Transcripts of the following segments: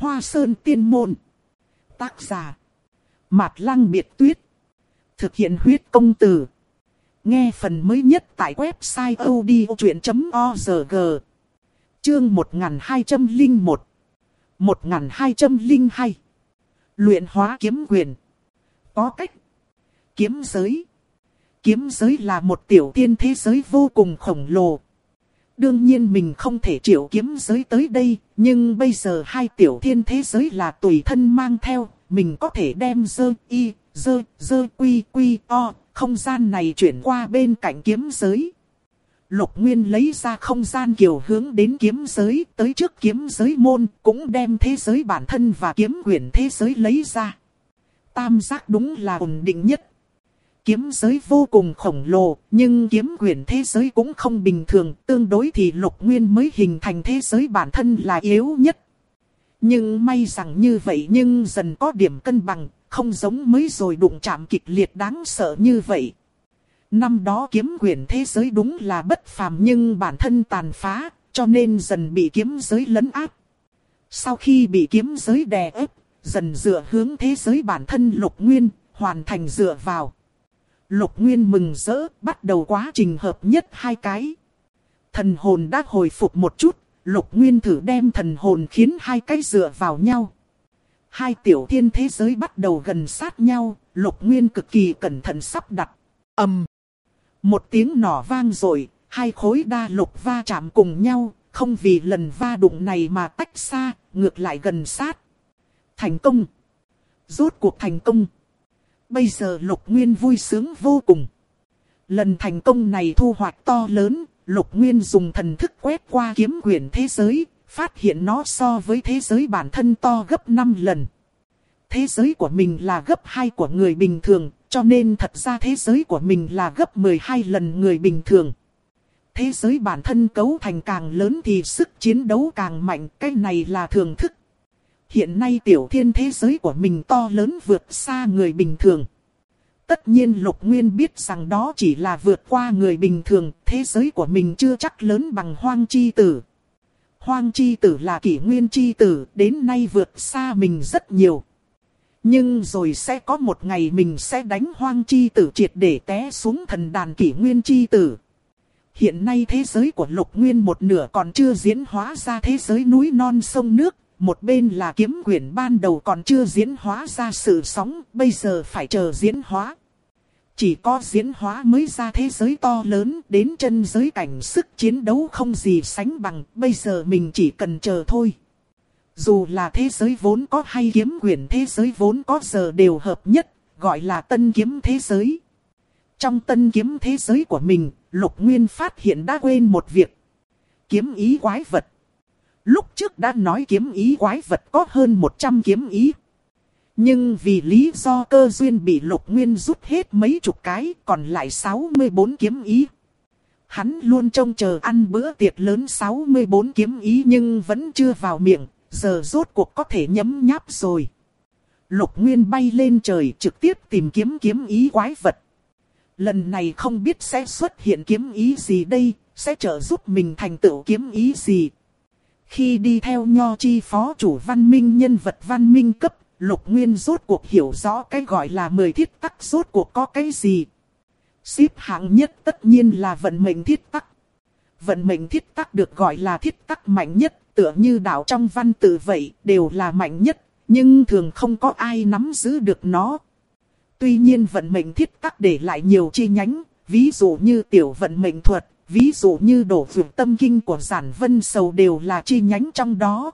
Hoa Sơn Tiên Môn. Tác giả Mạt Lăng Biệt Tuyết. Thực hiện huyết công từ. Nghe phần mới nhất tại website odchuyện.org. Chương 1201 1202 Luyện hóa kiếm quyền. Có cách. Kiếm giới. Kiếm giới là một tiểu tiên thế giới vô cùng khổng lồ. Đương nhiên mình không thể triệu kiếm giới tới đây, nhưng bây giờ hai tiểu thiên thế giới là tùy thân mang theo, mình có thể đem quy không gian này chuyển qua bên cạnh kiếm giới. Lục Nguyên lấy ra không gian kiều hướng đến kiếm giới, tới trước kiếm giới môn, cũng đem thế giới bản thân và kiếm quyển thế giới lấy ra. Tam giác đúng là ổn định nhất. Kiếm giới vô cùng khổng lồ, nhưng kiếm quyển thế giới cũng không bình thường, tương đối thì Lục Nguyên mới hình thành thế giới bản thân là yếu nhất. Nhưng may rằng như vậy nhưng dần có điểm cân bằng, không giống mới rồi đụng chạm kịch liệt đáng sợ như vậy. Năm đó kiếm quyển thế giới đúng là bất phàm nhưng bản thân tàn phá, cho nên dần bị kiếm giới lấn áp. Sau khi bị kiếm giới đè ép, dần dựa hướng thế giới bản thân Lục Nguyên, hoàn thành dựa vào. Lục Nguyên mừng rỡ, bắt đầu quá trình hợp nhất hai cái. Thần hồn đã hồi phục một chút, Lục Nguyên thử đem thần hồn khiến hai cái dựa vào nhau. Hai tiểu thiên thế giới bắt đầu gần sát nhau, Lục Nguyên cực kỳ cẩn thận sắp đặt. Một tiếng nổ vang rồi, hai khối đa lục va chạm cùng nhau, không vì lần va đụng này mà tách xa, ngược lại gần sát. Thành công! Rốt cuộc thành công! Bây giờ Lục Nguyên vui sướng vô cùng. Lần thành công này thu hoạch to lớn, Lục Nguyên dùng thần thức quét qua kiếm quyển thế giới, phát hiện nó so với thế giới bản thân to gấp 5 lần. Thế giới của mình là gấp 2 của người bình thường, cho nên thật ra thế giới của mình là gấp 12 lần người bình thường. Thế giới bản thân cấu thành càng lớn thì sức chiến đấu càng mạnh, cái này là thường thức. Hiện nay tiểu thiên thế giới của mình to lớn vượt xa người bình thường. Tất nhiên Lục Nguyên biết rằng đó chỉ là vượt qua người bình thường, thế giới của mình chưa chắc lớn bằng Hoang Chi Tử. Hoang Chi Tử là kỷ nguyên chi tử, đến nay vượt xa mình rất nhiều. Nhưng rồi sẽ có một ngày mình sẽ đánh Hoang Chi Tử triệt để té xuống thần đàn kỷ nguyên chi tử. Hiện nay thế giới của Lục Nguyên một nửa còn chưa diễn hóa ra thế giới núi non sông nước. Một bên là kiếm quyển ban đầu còn chưa diễn hóa ra sự sống, bây giờ phải chờ diễn hóa. Chỉ có diễn hóa mới ra thế giới to lớn, đến chân giới cảnh sức chiến đấu không gì sánh bằng, bây giờ mình chỉ cần chờ thôi. Dù là thế giới vốn có hay kiếm quyển thế giới vốn có giờ đều hợp nhất, gọi là tân kiếm thế giới. Trong tân kiếm thế giới của mình, Lục Nguyên phát hiện đã quên một việc. Kiếm ý quái vật. Lúc trước đã nói kiếm ý quái vật có hơn 100 kiếm ý. Nhưng vì lý do cơ duyên bị Lục Nguyên rút hết mấy chục cái, còn lại 64 kiếm ý. Hắn luôn trông chờ ăn bữa tiệc lớn 64 kiếm ý nhưng vẫn chưa vào miệng, giờ rốt cuộc có thể nhấm nháp rồi. Lục Nguyên bay lên trời trực tiếp tìm kiếm kiếm ý quái vật. Lần này không biết sẽ xuất hiện kiếm ý gì đây, sẽ trợ giúp mình thành tựu kiếm ý gì. Khi đi theo Nho Chi phó chủ văn minh nhân vật văn minh cấp, Lục Nguyên rốt cuộc hiểu rõ cái gọi là 10 thiết tắc rốt cuộc có cái gì. Xếp hạng nhất tất nhiên là vận mệnh thiết tắc. Vận mệnh thiết tắc được gọi là thiết tắc mạnh nhất, tựa như đạo trong văn tự vậy, đều là mạnh nhất, nhưng thường không có ai nắm giữ được nó. Tuy nhiên vận mệnh thiết tắc để lại nhiều chi nhánh, ví dụ như tiểu vận mệnh thuật. Ví dụ như đổ vượt tâm kinh của Giản Vân Sầu đều là chi nhánh trong đó.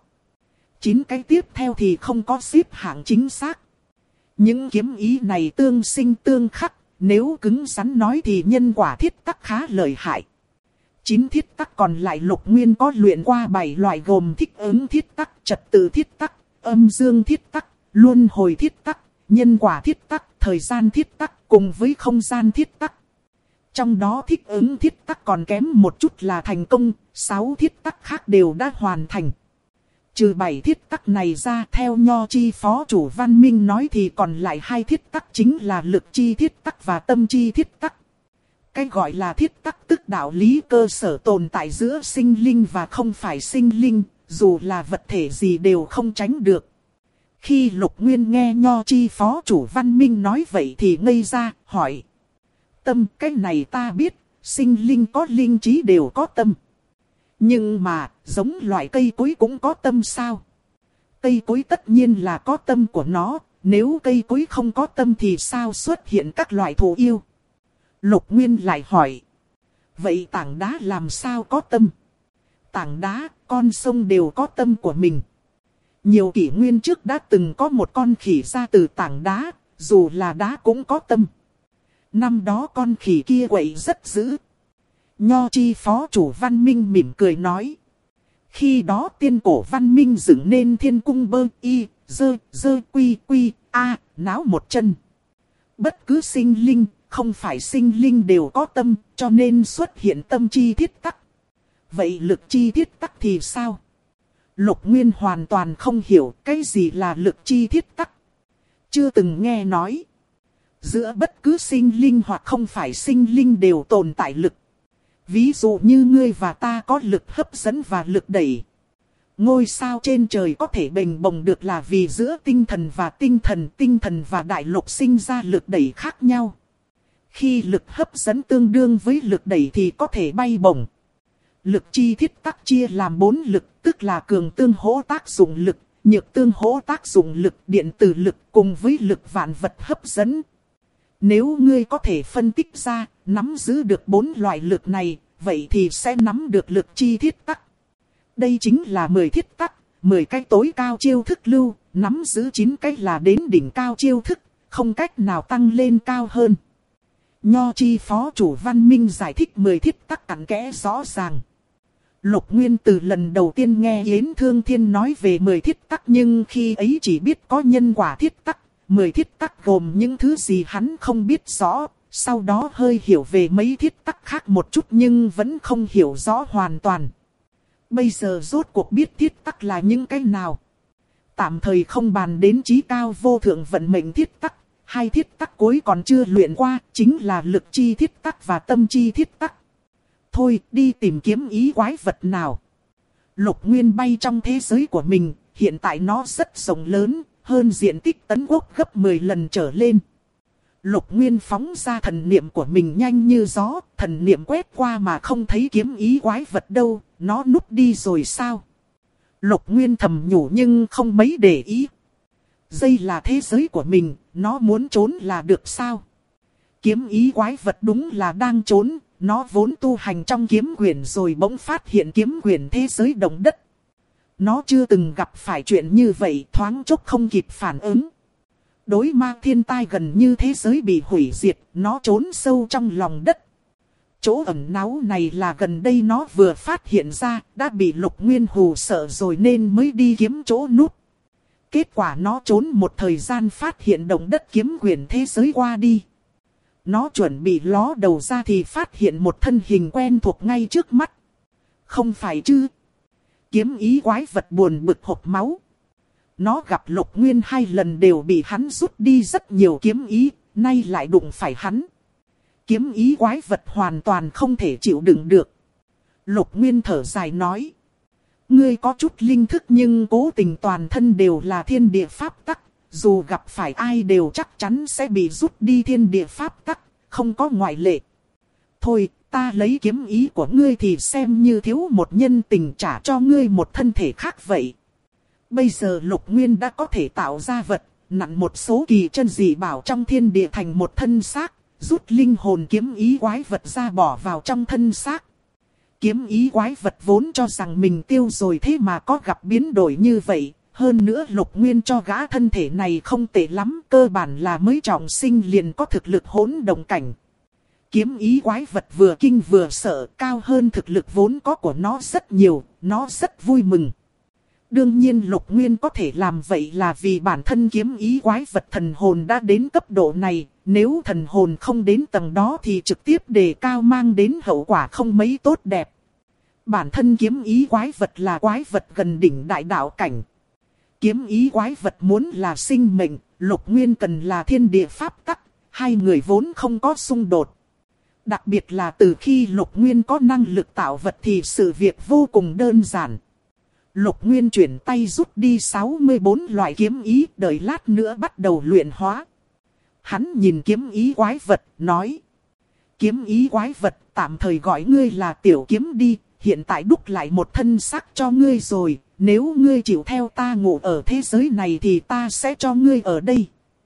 9 cái tiếp theo thì không có xếp hạng chính xác. Những kiếm ý này tương sinh tương khắc, nếu cứng rắn nói thì nhân quả thiết tắc khá lợi hại. 9 thiết tắc còn lại Lục Nguyên có luyện qua 7 loại gồm thích ứng thiết tắc, trật tự thiết tắc, âm dương thiết tắc, luân hồi thiết tắc, nhân quả thiết tắc, thời gian thiết tắc cùng với không gian thiết tắc. Trong đó thích ứng thiết tắc còn kém một chút là thành công, 6 thiết tắc khác đều đã hoàn thành. Trừ 7 thiết tắc này ra, theo Nho Chi phó chủ văn minh nói thì còn lại 2 thiết tắc chính là lực chi thiết tắc và tâm chi thiết tắc. Cái gọi là thiết tắc tức đạo lý cơ sở tồn tại giữa sinh linh và không phải sinh linh, dù là vật thể gì đều không tránh được. Khi Lục Nguyên nghe Nho Chi phó chủ Văn Minh nói vậy thì ngây ra, hỏi. Tâm, cái này ta biết, sinh linh có linh trí đều có tâm. Nhưng mà, giống loại cây cối cũng có tâm sao? Cây cối tất nhiên là có tâm của nó, nếu cây cối không có tâm thì sao xuất hiện các loại thú yêu? Lục Nguyên lại hỏi. Vậy tảng đá làm sao có tâm? Tảng đá, con sông đều có tâm của mình. Nhiều kỷ nguyên trước đã từng có một con khỉ ra từ tảng đá, dù là đá cũng có tâm. Năm đó con khỉ kia quậy rất dữ. Nho Chi phó chủ Văn Minh mỉm cười nói. Khi đó tiên cổ Văn Minh dựng nên thiên cung bơ y, dơ quy quy, a, náo một chân. Bất cứ sinh linh, không phải sinh linh đều có tâm, cho nên xuất hiện tâm chi thiết tắc. Vậy lực chi thiết tắc thì sao? Lục Nguyên hoàn toàn không hiểu cái gì là lực chi thiết tắc. Chưa từng nghe nói. Giữa bất cứ sinh linh hoặc không phải sinh linh đều tồn tại lực. Ví dụ như ngươi và ta có lực hấp dẫn và lực đẩy. Ngôi sao trên trời có thể bềnh bồng được là vì giữa tinh thần và đại lục sinh ra lực đẩy khác nhau. Khi lực hấp dẫn tương đương với lực đẩy thì có thể bay bổng. Lực chi thiết tắc chia làm 4 lực, tức là cường tương hỗ tác dụng lực, nhược tương hỗ tác dụng lực, điện tử lực cùng với lực vạn vật hấp dẫn. Nếu ngươi có thể phân tích ra, nắm giữ được 4 loại lực này, vậy thì sẽ nắm được lực chi thiết tắc. Đây chính là 10 thiết tắc, 10 cái tối cao chiêu thức lưu, nắm giữ 9 cái là đến đỉnh cao chiêu thức, không cách nào tăng lên cao hơn. Nho Chi phó chủ Văn Minh giải thích 10 thiết tắc cặn kẽ rõ ràng. Lục Nguyên từ lần đầu tiên nghe Yến Thương Thiên nói về 10 thiết tắc nhưng khi ấy chỉ biết có nhân quả thiết tắc, 10 thiết tắc gồm những thứ gì hắn không biết rõ, sau đó hơi hiểu về mấy thiết tắc khác một chút nhưng vẫn không hiểu rõ hoàn toàn. Bây giờ rốt cuộc biết thiết tắc là những cái nào. Tạm thời không bàn đến chí cao vô thượng vận mệnh thiết tắc, 2 thiết tắc cuối còn chưa luyện qua, chính là lực chi thiết tắc và tâm chi thiết tắc. Thôi đi tìm kiếm ý quái vật nào. Lục Nguyên bay trong thế giới của mình, hiện tại nó rất rộng lớn, hơn diện tích Tấn Quốc gấp 10 lần trở lên. Lục Nguyên phóng ra thần niệm của mình nhanh như gió, thần niệm quét qua mà không thấy kiếm ý quái vật đâu, nó núp đi rồi sao? Lục Nguyên thầm nhủ nhưng không mấy để ý. Đây là thế giới của mình, nó muốn trốn là được sao? Kiếm ý quái vật đúng là đang trốn, nó vốn tu hành trong kiếm quyển rồi bỗng phát hiện kiếm quyển thế giới động đất. Nó chưa từng gặp phải chuyện như vậy, thoáng chốc không kịp phản ứng. Đối mặt thiên tai gần như thế giới bị hủy diệt, nó trốn sâu trong lòng đất. Chỗ ẩn náu này là gần đây nó vừa phát hiện ra, đã bị Lục Nguyên hù sợ rồi nên mới đi kiếm chỗ núp. Kết quả nó trốn một thời gian phát hiện động đất kiếm quyển thế giới qua đi. Nó chuẩn bị ló đầu ra thì phát hiện một thân hình quen thuộc ngay trước mắt. Không phải chứ? Kiếm ý quái vật buồn bực hộc máu. Nó gặp Lục Nguyên 2 lần đều bị hắn rút đi rất nhiều kiếm ý, nay lại đụng phải hắn. Kiếm ý quái vật hoàn toàn không thể chịu đựng được. Lục Nguyên thở dài nói. Ngươi có chút linh thức nhưng cố tình toàn thân đều là thiên địa pháp tắc. Dù gặp phải ai đều chắc chắn sẽ bị rút đi thiên địa pháp tắc, không có ngoại lệ. Thôi, ta lấy kiếm ý của ngươi thì xem như thiếu một nhân tình trả cho ngươi một thân thể khác vậy. Bây giờ Lục Nguyên đã có thể tạo ra vật, nặn một số kỳ chân dị bảo trong thiên địa thành một thân xác, rút linh hồn kiếm ý quái vật ra bỏ vào trong thân xác. Kiếm ý quái vật vốn cho rằng mình tiêu rồi thế mà có gặp biến đổi như vậy. Hơn nữa Lục Nguyên cho gã thân thể này không tệ lắm, cơ bản là mới trọng sinh liền có thực lực hỗn động cảnh. Kiếm ý quái vật vừa kinh vừa sợ, cao hơn thực lực vốn có của nó rất nhiều, nó rất vui mừng. Đương nhiên Lục Nguyên có thể làm vậy là vì bản thân kiếm ý quái vật thần hồn đã đến cấp độ này, nếu thần hồn không đến tầng đó thì trực tiếp đề cao mang đến hậu quả không mấy tốt đẹp. Bản thân kiếm ý quái vật là quái vật gần đỉnh đại đạo cảnh. Kiếm ý quái vật muốn là sinh mệnh, Lục Nguyên cần là thiên địa pháp tắc, 2 người vốn không có xung đột. Đặc biệt là từ khi Lục Nguyên có năng lực tạo vật thì sự việc vô cùng đơn giản. Lục Nguyên chuyển tay rút đi 64 loại kiếm ý, đợi lát nữa bắt đầu luyện hóa. Hắn nhìn kiếm ý quái vật, nói. Kiếm ý quái vật, tạm thời gọi ngươi là tiểu kiếm đi, hiện tại đúc lại một thân xác cho ngươi rồi, nếu ngươi chịu theo ta ngủ ở thế giới này thì ta sẽ cho ngươi ở đây.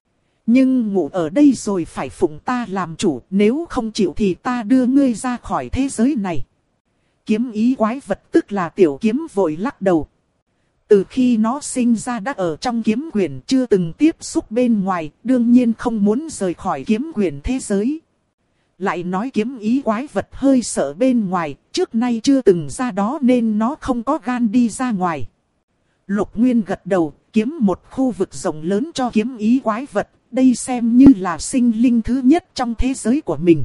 Nhưng ngủ ở đây rồi phải phụng ta làm chủ, nếu không chịu thì ta đưa ngươi ra khỏi thế giới này. Kiếm ý quái vật tức là tiểu kiếm vội lắc đầu. Từ khi nó sinh ra đã ở trong kiếm quyển, chưa từng tiếp xúc bên ngoài, đương nhiên không muốn rời khỏi kiếm quyển thế giới. Lại nói kiếm ý quái vật hơi sợ bên ngoài, trước nay chưa từng ra đó nên nó không có gan đi ra ngoài. Lục Nguyên gật đầu, kiếm một khu vực rộng lớn cho kiếm ý quái vật, đây xem như là sinh linh thứ nhất trong thế giới của mình.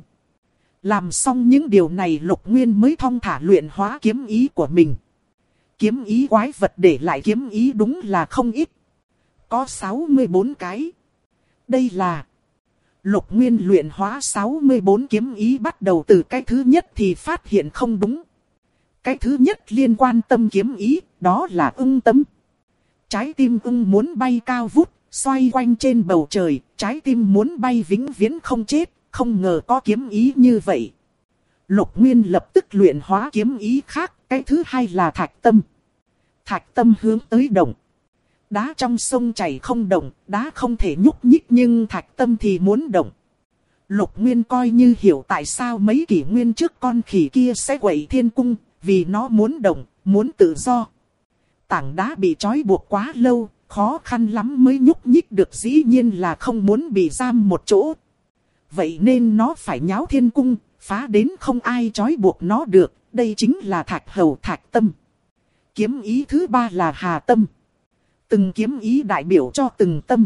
Làm xong những điều này Lục Nguyên mới thong thả luyện hóa kiếm ý của mình. Kiếm ý quái vật để lại kiếm ý đúng là không ít. Có 64 cái. Đây là... Lục Nguyên luyện hóa 64 kiếm ý, bắt đầu từ cái thứ nhất thì phát hiện không đúng. Cái thứ nhất liên quan tâm kiếm ý, đó là ưng tâm. Trái tim ưng muốn bay cao vút, xoay quanh trên bầu trời, trái tim muốn bay vĩnh viễn không chết, không ngờ có kiếm ý như vậy. Lục Nguyên lập tức luyện hóa kiếm ý khác, cái thứ hai là thạch tâm. Thạch tâm hướng tới động. Đá trong sông chảy không động, đá không thể nhúc nhích nhưng thạch tâm thì muốn động. Lục Nguyên coi như hiểu tại sao mấy kỷ nguyên trước con khỉ kia sẽ quậy thiên cung, vì nó muốn động, muốn tự do. Tảng đá bị trói buộc quá lâu, khó khăn lắm mới nhúc nhích được, dĩ nhiên là không muốn bị giam một chỗ. Vậy nên nó phải nháo thiên cung, phá đến không ai trói buộc nó được, đây chính là thạch hầu thạch tâm. Kiếm ý thứ ba là hà tâm. Từng kiếm ý đại biểu cho từng tâm.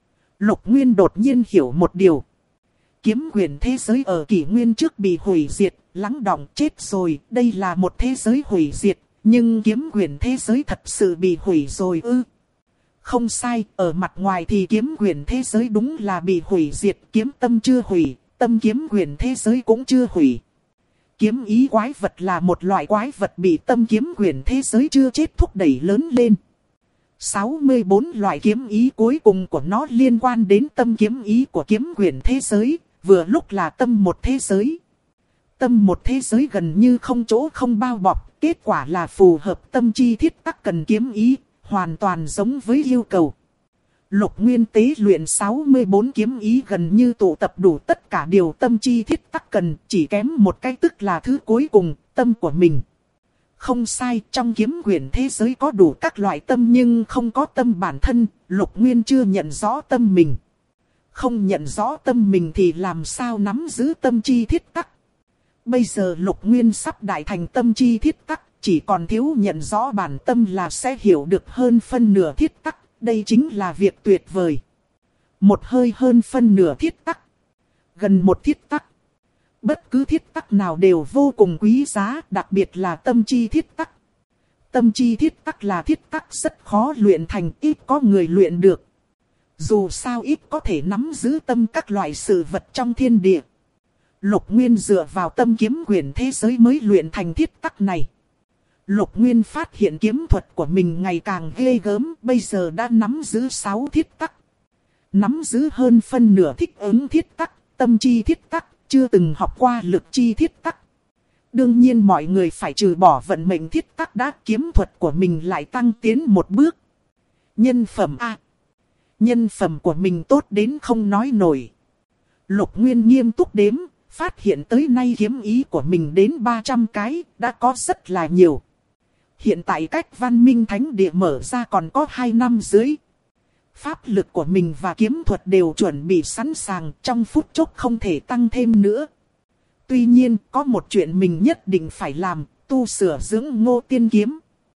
Lục Nguyên đột nhiên hiểu một điều. Kiếm quyền thế giới ở kỷ nguyên trước bị hủy diệt, lắng đọng chết rồi, đây là một thế giới hủy diệt, nhưng kiếm quyền thế giới thật sự bị hủy rồi ư? Không sai, ở mặt ngoài thì kiếm quyền thế giới đúng là bị hủy diệt, kiếm tâm chưa hủy, tâm kiếm quyền thế giới cũng chưa hủy. Kiếm ý quái vật là một loại quái vật bị tâm kiếm quyền thế giới chưa chết thúc đẩy lớn lên. 64 loại kiếm ý cuối cùng của nó liên quan đến tâm kiếm ý của kiếm quyền thế giới, vừa lúc là tâm một thế giới. Tâm một thế giới gần như không chỗ không bao bọc, kết quả là phù hợp tâm chi thiết tắc cần kiếm ý, hoàn toàn giống với yêu cầu. Lục Nguyên tế luyện 64 kiếm ý gần như tụ tập đủ tất cả điều tâm chi thiết tắc cần, chỉ kém một cái tức là thứ cuối cùng, tâm của mình. Không sai, trong kiếm quyền thế giới có đủ các loại tâm nhưng không có tâm bản thân, Lục Nguyên chưa nhận rõ tâm mình. Không nhận rõ tâm mình thì làm sao nắm giữ tâm chi thiết tắc. Bây giờ Lục Nguyên sắp đại thành tâm chi thiết tắc, chỉ còn thiếu nhận rõ bản tâm là sẽ hiểu được hơn phân nửa thiết tắc, đây chính là việc tuyệt vời. Một hơi hơn phân nửa thiết tắc, gần một thiết tắc. Bất cứ thiết tắc nào đều vô cùng quý giá, đặc biệt là tâm chi thiết tắc. Tâm chi thiết tắc là thiết tắc rất khó luyện thành, ít có người luyện được. Dù sao ít có thể nắm giữ tâm các loại sự vật trong thiên địa. Lục Nguyên dựa vào tâm kiếm quyền thế giới mới luyện thành thiết tắc này. Lục Nguyên phát hiện kiếm thuật của mình ngày càng ghê gớm, bây giờ đã nắm giữ 6 thiết tắc. Nắm giữ hơn phân nửa thích ứng thiết tắc, tâm chi thiết tắc, chưa từng học qua lực chi thiết tắc. Đương nhiên mọi người phải trừ bỏ vận mệnh thiết tắc đã, kiếm thuật của mình lại tăng tiến một bước. Nhân phẩm A. Nhân phẩm của mình tốt đến không nói nổi. Lục Nguyên nghiêm túc đếm, phát hiện tới nay kiếm ý của mình đến 300 cái, đã có rất là nhiều. Hiện tại cách Văn Minh Thánh Địa mở ra còn có 2 năm dưới. Pháp lực của mình và kiếm thuật đều chuẩn bị sẵn sàng, trong phút chốc không thể tăng thêm nữa. Tuy nhiên, có một chuyện mình nhất định phải làm, tu sửa dưỡng Ngô Tiên Kiếm.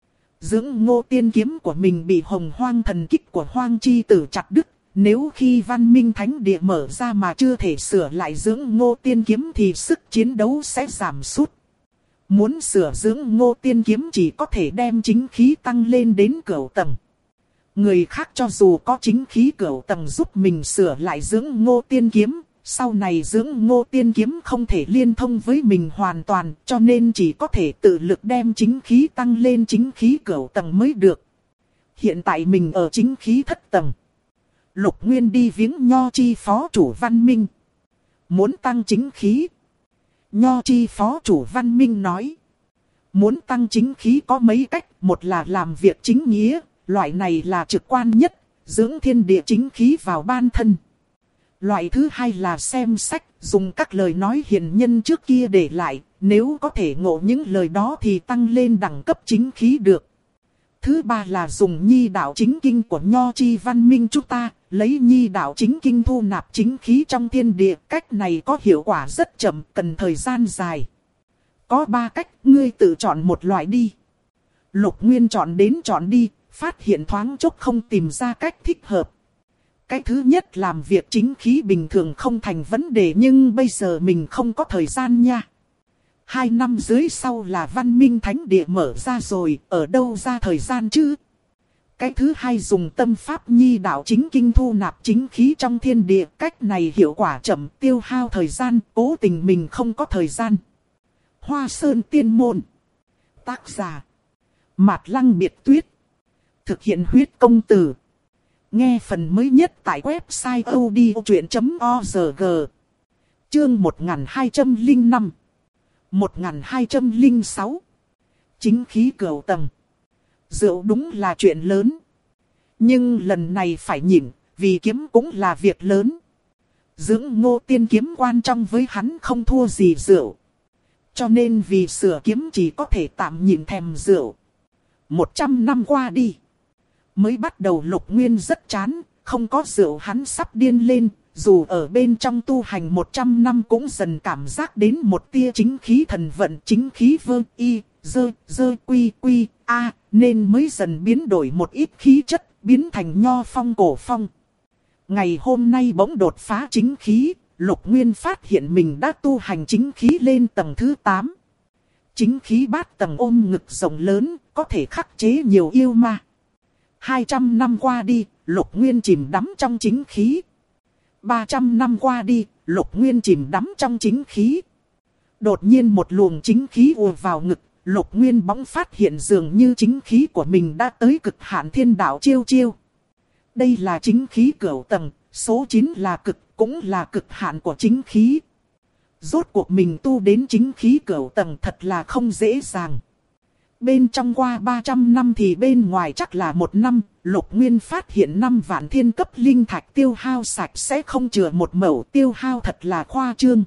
Dưỡng Ngô Tiên Kiếm của mình bị Hồng Hoang thần kích của Hoang Chi Tử chặt đứt. Nếu khi Văn Minh Thánh Địa mở ra mà chưa thể sửa lại dưỡng Ngô Tiên Kiếm thì sức chiến đấu sẽ giảm sút. Muốn sửa dưỡng Ngô Tiên Kiếm chỉ có thể đem chính khí tăng lên đến cửu tầng. Người khác cho dù có chính khí cửu tầng giúp mình sửa lại dưỡng Ngô Tiên Kiếm, sau này dưỡng ngô tiên kiếm không thể liên thông với mình hoàn toàn, cho nên chỉ có thể tự lực đem chính khí tăng lên chính khí cửu tầng mới được. Hiện tại mình ở chính khí thất tầng. Lục Nguyên đi viếng Nho Chi phó chủ Văn Minh. Muốn tăng chính khí. Nho Chi phó chủ Văn Minh nói. Muốn tăng chính khí có mấy cách, một là làm việc chính nghĩa, loại này là trực quan nhất, dưỡng thiên địa chính khí vào ban thân. Loại thứ hai là xem sách, dùng các lời nói hiền nhân trước kia để lại, nếu có thể ngộ những lời đó thì tăng lên đẳng cấp chính khí được. Thứ ba là dùng nhi đạo chính kinh của Nho Chi Văn Minh chúng ta, lấy nhi đạo chính kinh thu nạp chính khí trong thiên địa, cách này có hiệu quả rất chậm, cần thời gian dài. Có 3 cách, ngươi tự chọn một loại đi. Lục Nguyên chọn đến chọn đi, phát hiện thoáng chốc không tìm ra cách thích hợp. Cái thứ nhất làm việc chính khí bình thường không thành vấn đề, nhưng bây giờ mình không có thời gian nha. 2 năm dưới sau là Văn Minh Thánh Địa mở ra rồi, ở đâu ra thời gian chứ? Cái thứ hai dùng tâm pháp nhi đạo chính kinh thu nạp chính khí trong thiên địa, cách này hiệu quả chậm, tiêu hao thời gian, cố tình mình không có thời gian. Hoa Sơn Tiên Môn. Tác giả Mạt Lăng Biệt Tuyết. Thực hiện huyết công từ. Nghe phần mới nhất tại website odchuyện.org. Chương 1205 1206. Chính khí cửu tầng. Rượu đúng là chuyện lớn. Nhưng lần này phải nhịn, vì kiếm cũng là việc lớn. Dưỡng Ngô Tiên kiếm quan trọng với hắn không thua gì rượu. Cho nên vì sửa kiếm chỉ có thể tạm nhịn thèm rượu. 100 năm qua đi. Mới bắt đầu Lục Nguyên rất chán, không có rượu hắn sắp điên lên. Dù ở bên trong tu hành 100 năm cũng dần cảm giác đến một tia chính khí thần vận, chính khí vơ y, dơ quy quy a, nên mới dần biến đổi một ít khí chất, biến thành nho phong cổ phong. Ngày hôm nay bỗng đột phá chính khí, Lục Nguyên phát hiện mình đã tu hành chính khí lên tầng thứ 8. Chính khí bát tầng ôm ngực rộng lớn, có thể khắc chế nhiều yêu ma. 200 năm qua đi, Lục Nguyên chìm đắm trong chính khí. 300 năm qua đi, Lục Nguyên chìm đắm trong chính khí. Đột nhiên một luồng chính khí ùa vào ngực, Lục Nguyên bỗng phát hiện dường như chính khí của mình đã tới cực hạn thiên đạo chiêu chiêu. Đây là chính khí cửu tầng, số 9 là cực, cũng là cực hạn của chính khí. Rốt cuộc mình tu đến chính khí cửu tầng thật là không dễ dàng. Bên trong qua 300 năm thì bên ngoài chắc là 1 năm, Lục Nguyên phát hiện 5 vạn thiên cấp linh thạch tiêu hao sạch sẽ không chừa một mẩu, tiêu hao thật là khoa trương.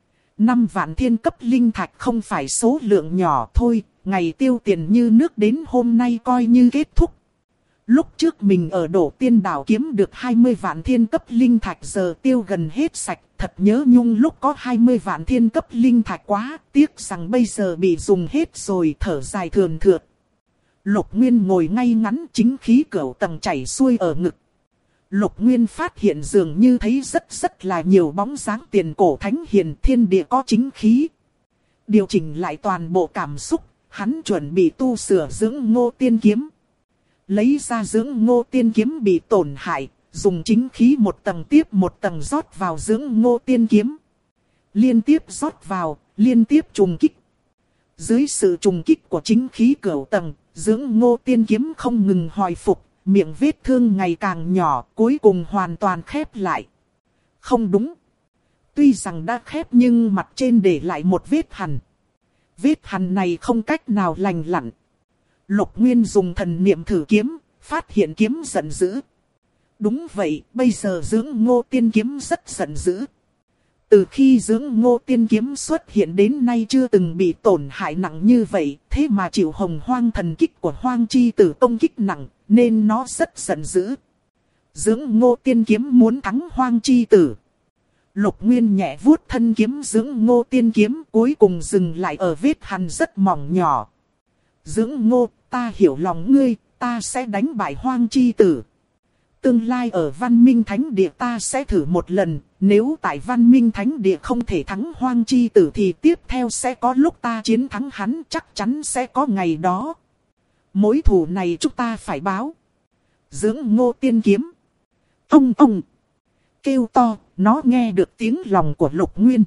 5 vạn thiên cấp linh thạch không phải số lượng nhỏ thôi, ngày tiêu tiền như nước đến hôm nay coi như kết thúc. Lúc trước mình ở Đổ Tiên Đảo kiếm được 20 vạn thiên cấp linh thạch, giờ tiêu gần hết sạch, thật nhớ nhung lúc có 20 vạn thiên cấp linh thạch quá, tiếc rằng bây giờ bị dùng hết rồi, thở dài thườn thượt. Lục Nguyên ngồi ngay ngắn, chính khí cửu tầng chảy xuôi ở ngực. Lục Nguyên phát hiện dường như thấy rất là nhiều bóng dáng tiền cổ thánh hiền, thiên địa có chính khí. Điều chỉnh lại toàn bộ cảm xúc, hắn chuẩn bị tu sửa dưỡng Ngô Tiên kiếm. Lấy ra dưỡng Ngô Tiên kiếm bị tổn hại, dùng chính khí một tầng tiếp một tầng rót vào dưỡng Ngô Tiên kiếm. Liên tiếp rót vào, liên tiếp trùng kích. Dưới sự trùng kích của chính khí cửu tầng, dưỡng Ngô Tiên kiếm không ngừng hồi phục, miệng vết thương ngày càng nhỏ, cuối cùng hoàn toàn khép lại. Không đúng. Tuy rằng đã khép nhưng mặt trên để lại một vết hằn. Vết hằn này không cách nào lành lặn. Lục Nguyên dùng thần niệm thử kiếm, phát hiện kiếm giận dữ. Đúng vậy, bây giờ dưỡng Ngô Tiên kiếm rất giận dữ. Từ khi dưỡng Ngô Tiên kiếm xuất hiện đến nay chưa từng bị tổn hại nặng như vậy, thế mà chịu hồng hoang thần kích của Hoang Chi Tử công kích nặng, nên nó rất giận dữ. Dưỡng Ngô Tiên kiếm muốn thắng Hoang Chi Tử. Lục Nguyên nhẹ vuốt thân kiếm dưỡng Ngô Tiên kiếm, cuối cùng dừng lại ở vết hằn rất mỏng nhỏ. Dưỡng Ngô, ta hiểu lòng ngươi, ta sẽ đánh bại Hoang Chi Tử. Tương lai ở Văn Minh Thánh Địa ta sẽ thử một lần, nếu tại Văn Minh Thánh Địa không thể thắng Hoang Chi Tử thì tiếp theo sẽ có lúc ta chiến thắng hắn, chắc chắn sẽ có ngày đó. Mối thù này chúng ta phải báo. Dưỡng Ngô Tiên kiếm. Ông kêu to, nó nghe được tiếng lòng của Lục Nguyên.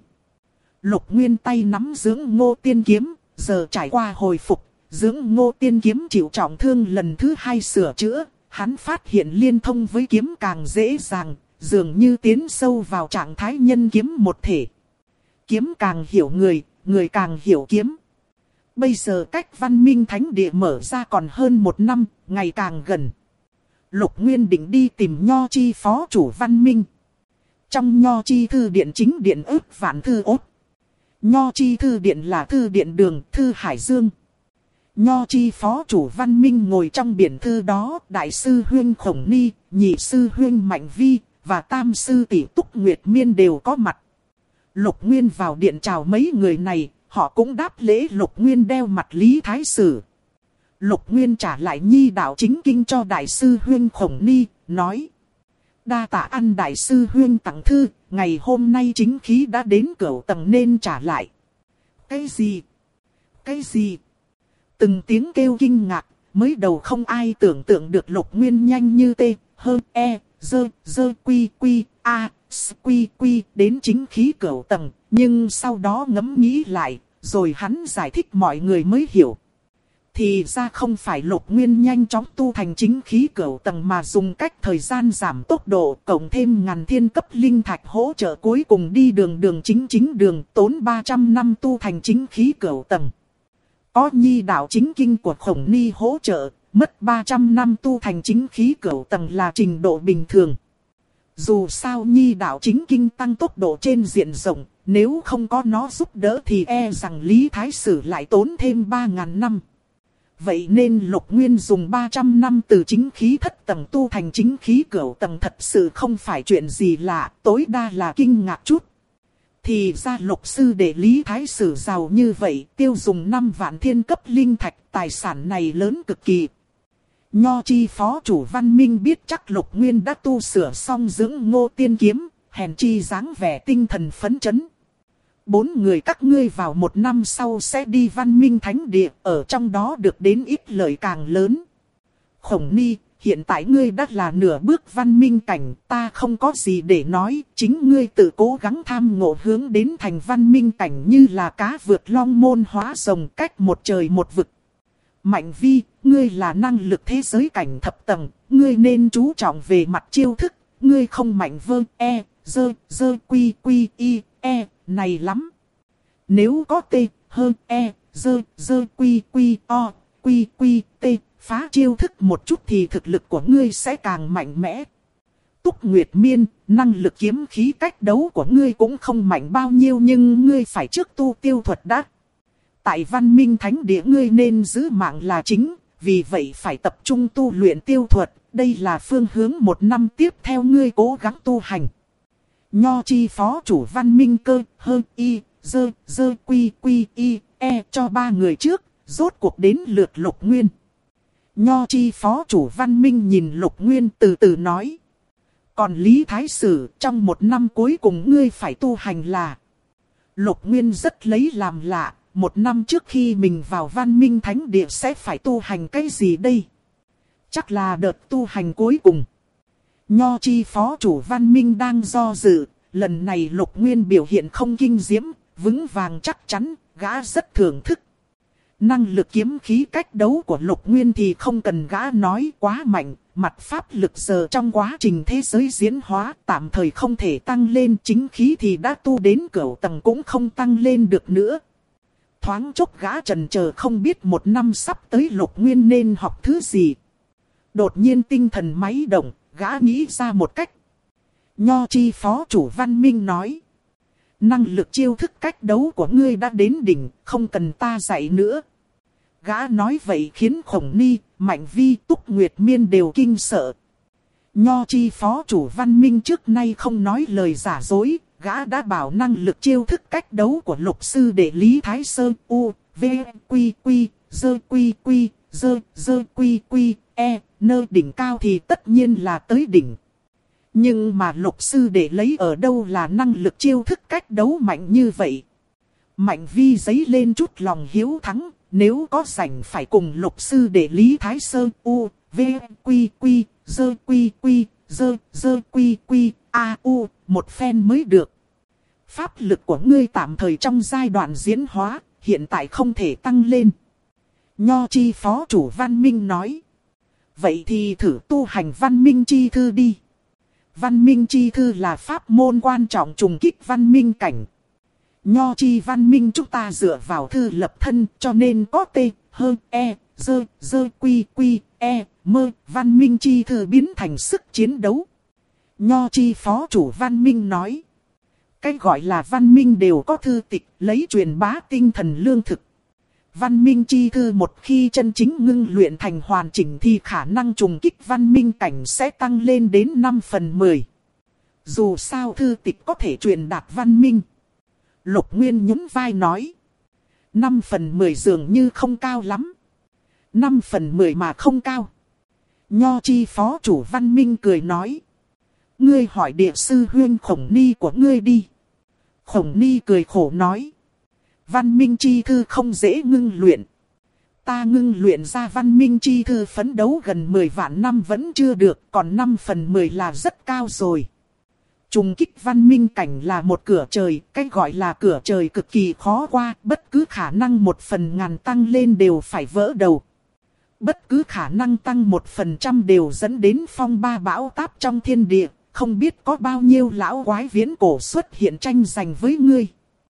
Lục Nguyên tay nắm dưỡng ngô tiên kiếm, giờ trải qua hồi phục, dưỡng ngô tiên kiếm chịu trọng thương lần thứ 2 sửa chữa, hắn phát hiện liên thông với kiếm càng dễ dàng, dường như tiến sâu vào trạng thái nhân kiếm một thể. Kiếm càng hiểu người, người càng hiểu kiếm. Bây giờ cách Văn Minh Thánh Địa mở ra còn hơn 1 năm, ngày càng gần. Lục Nguyên định đi tìm Nho Chi phó chủ Văn Minh. Trong Nho Chi thư điện chính điện ước vạn thư ốt. Nho Chi thư điện là thư điện đường, thư Hải Dương. Nho Chi phó chủ Văn Minh ngồi trong biển thư đó, đại sư huynh Khổng Ni, nhị sư huynh Mạnh Vi, và tam sư tỷ Túc Nguyệt Miên đều có mặt. Lục Nguyên vào điện chào mấy người này, họ cũng đáp lễ. Lục Nguyên đeo mặt Lý Thái Sử. Lục Nguyên trả lại nhi đạo chính kinh cho đại sư huynh Khổng Ni, nói: đa tạ ăn đại sư huynh tặng thư, ngày hôm nay chính khí đã đến cửu tầng nên trả lại. Cái gì? Cái gì? Từng tiếng kêu kinh ngạc, mới đầu không ai tưởng tượng được Lục Nguyên nhanh như tê, hơn e, dơ quy a, quy đến chính khí cửu tầng, nhưng sau đó ngẫm nghĩ lại, rồi hắn giải thích mọi người mới hiểu. Thì ra không phải Lục Nguyên nhanh chóng tu thành chính khí cửu tầng mà dùng cách thời gian giảm tốc độ, cộng thêm ngàn thiên cấp linh thạch hỗ trợ, cuối cùng đi đường chính đường, tốn 300 năm tu thành chính khí cửu tầng. Có nhi đạo chính kinh của Khổng Ni hỗ trợ, mất 300 năm tu thành chính khí cửu tầng là trình độ bình thường. Dù sao nhi đạo chính kinh tăng tốc độ trên diện rộng, nếu không có nó giúp đỡ thì e rằng Lý Thái Sử lại tốn thêm 3.000 năm. Vậy nên Lục Nguyên dùng 300 năm từ chính khí thất tầng tu thành chính khí cửu tầng thật sự không phải chuyện gì lạ, tối đa là kinh ngạc chút. Thì ra Lục sư đệ Lý Thái Sử giàu như vậy, tiêu dùng 5 vạn thiên cấp linh thạch, tài sản này lớn cực kỳ. Nho Chi phó chủ Văn Minh biết chắc Lục Nguyên đã tu sửa xong dưỡng ngô tiên kiếm, hèn chi dáng vẻ tinh thần phấn chấn. 4 người các ngươi vào 1 năm sau sẽ đi Văn Minh Thánh Địa, ở trong đó được đến ít lợi càng lớn. Khổng Ni, hiện tại ngươi đã là nửa bước văn minh cảnh, ta không có gì để nói, chính ngươi tự cố gắng tham ngộ hướng đến thành văn minh cảnh như là cá vượt long môn hóa rồng, cách một trời một vực. Mạnh Vi, ngươi là năng lực thế giới cảnh thập tầng, ngươi nên chú trọng về mặt chiêu thức, ngươi không mạnh dơ quy này lắm. Nếu có dơ quy t phá chiêu thức một chút thì thực lực của ngươi sẽ càng mạnh mẽ. Túc Nguyệt Miên, năng lực kiếm khí cách đấu của ngươi cũng không mạnh bao nhiêu, nhưng ngươi phải trước tu tiêu thuật đã. Tại Văn Minh Thánh Địa ngươi nên giữ mạng là chính, vì vậy phải tập trung tu luyện tiêu thuật, đây là phương hướng 1 năm tiếp theo ngươi cố gắng tu hành. Nho Chi phó chủ Văn Minh cơ, dơ quy cho 3 người trước, rốt cuộc đến lượt Lục Nguyên. Nho Chi phó chủ Văn Minh nhìn Lục Nguyên từ từ nói: còn Lý Thái Sử, trong 1 năm cuối cùng ngươi phải tu hành là... Lục Nguyên rất lấy làm lạ, 1 năm trước khi mình vào Văn Minh Thánh Địa sẽ phải tu hành cái gì đây? Chắc là đợt tu hành cuối cùng. Nho Chi phó chủ Văn Minh đang do dự, lần này Lục Nguyên biểu hiện không kinh diễm, vững vàng chắc chắn, gã rất thưởng thức. Năng lực kiếm khí cách đấu của Lục Nguyên thì không cần gã nói, quá mạnh, mặt pháp lực giờ trong quá trình thế giới diễn hóa tạm thời không thể tăng lên, chính khí thì đã tu đến cửu tầng cũng không tăng lên được nữa. Thoáng chốc gã chần chờ không biết 1 năm sắp tới Lục Nguyên nên học thứ gì. Đột nhiên tinh thần máy động, gã nghĩ ra một cách. Nho Chi phó chủ Văn Minh nói: năng lực chiêu thức cách đấu của ngươi đã đến đỉnh, không cần ta dạy nữa. Gã nói vậy khiến Khổng Ni, Mạnh Vi, Túc Nguyệt Miên đều kinh sợ. Nho Chi phó chủ Văn Minh trước nay không nói lời giả dối, gã đã bảo năng lực chiêu thức cách đấu của Lục sư đệ Lý Thái Sơ, dơ quy nơi đỉnh cao thì tất nhiên là tới đỉnh. Nhưng mà Lục sư đệ lấy ở đâu là năng lực chiêu thức cách đấu mạnh như vậy? Mạnh Vi dấy lên chút lòng hiếu thắng, nếu có rảnh phải cùng Lục sư đệ Lý Thái Sơ, dơ quy một phen mới được. Pháp lực của ngươi tạm thời trong giai đoạn diễn hóa, hiện tại không thể tăng lên. Nho chi phó chủ Văn Minh nói. Vậy thì thử tu hành Văn Minh chi thư đi. Văn Minh chi thư là pháp môn quan trọng trùng kích văn minh cảnh. Nho chi văn minh chúng ta dựa vào thư lập thân cho nên có t, hơ, e, dơ, quy, mơ. Văn minh chi thư biến thành sức chiến đấu. Nho chi phó chủ Văn Minh nói. Cái gọi là văn minh đều có thư tịch lấy truyền bá tinh thần lương thực. Văn minh chi thư một khi chân chính ngưng luyện thành hoàn chỉnh thì khả năng trùng kích văn minh cảnh sẽ tăng lên đến 5/10. Dù sao thư tịch có thể truyền đạt văn minh. Lục Nguyên nhún vai nói. 5/10 dường như không cao lắm. 5/10 mà không cao. Nho chi phó chủ Văn Minh cười nói. Ngươi hỏi địa sư huyên Khổng Ni của ngươi đi. Khổng Ni cười khổ nói. Văn minh chi thư không dễ ngưng luyện. Ta ngưng luyện ra văn minh chi thư phấn đấu gần 10 vạn năm vẫn chưa được, còn 5/10 là rất cao rồi. Trùng kích văn minh cảnh là một cửa trời, cái gọi là cửa trời cực kỳ khó qua, bất cứ khả năng 1/1000 tăng lên đều phải vỡ đầu. Bất cứ khả năng tăng 1% đều dẫn đến phong ba bão táp trong thiên địa, không biết có bao nhiêu lão quái viễn cổ xuất hiện tranh giành với ngươi.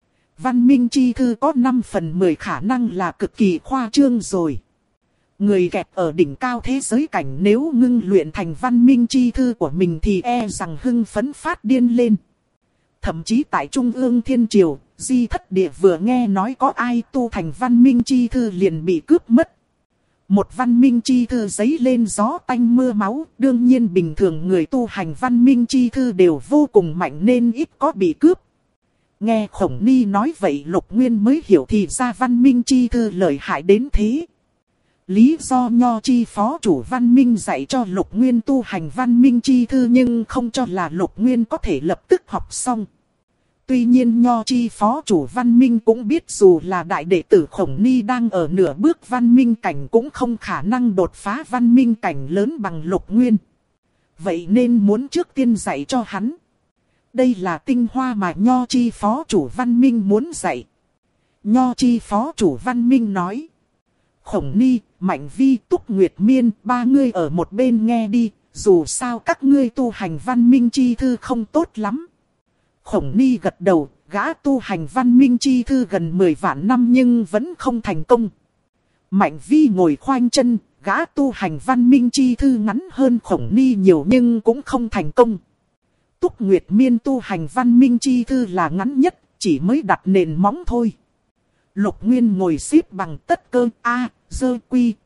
Văn minh chi thư có 5/10 khả năng là cực kỳ khoa trương rồi. Người kẹt ở đỉnh cao thế giới cảnh nếu ngưng luyện thành văn minh chi thư của mình thì e rằng hưng phấn phát điên lên. Thậm chí tại Trung ương Thiên Triều, Di Thất Địa vừa nghe nói có ai tu thành văn minh chi thư liền bị cướp mất. Một văn minh chi thư giấy lên gió tanh mưa máu, đương nhiên bình thường người tu hành văn minh chi thư đều vô cùng mạnh nên ít có bị cướp. Nghe Khổng Ni nói vậy Lục Nguyên mới hiểu thì ra văn minh chi thư lợi hại đến thế. Lý do Nho chi phó chủ Văn Minh dạy cho Lục Nguyên tu hành văn minh chi thư nhưng không cho là Lục Nguyên có thể lập tức học xong. Tuy nhiên Nho chi phó chủ Văn Minh cũng biết dù là đại đệ tử Khổng Ni đang ở nửa bước văn minh cảnh cũng không khả năng đột phá văn minh cảnh lớn bằng Lục Nguyên. Vậy nên muốn trước tiên dạy cho hắn. Đây là tinh hoa mà Nho chi phó chủ Văn Minh muốn dạy. Nho chi phó chủ Văn Minh nói. Khổng Ni, Mạnh Vi, Túc Nguyệt Miên, ba ngươi ở một bên nghe đi, dù sao các ngươi tu hành văn minh chi thư không tốt lắm. Khổng Ni gật đầu, gã tu hành văn minh chi thư gần 10 vạn năm nhưng vẫn không thành công. Mạnh Vi ngồi khoanh chân, gã tu hành văn minh chi thư ngắn hơn Khổng Ni nhiều nhưng cũng không thành công. Túc Nguyệt Miên tu hành văn minh chi thư là ngắn nhất, chỉ mới đặt nền móng thôi. Lục Nguyên ngồi xếp bằng tất cơ dơ quy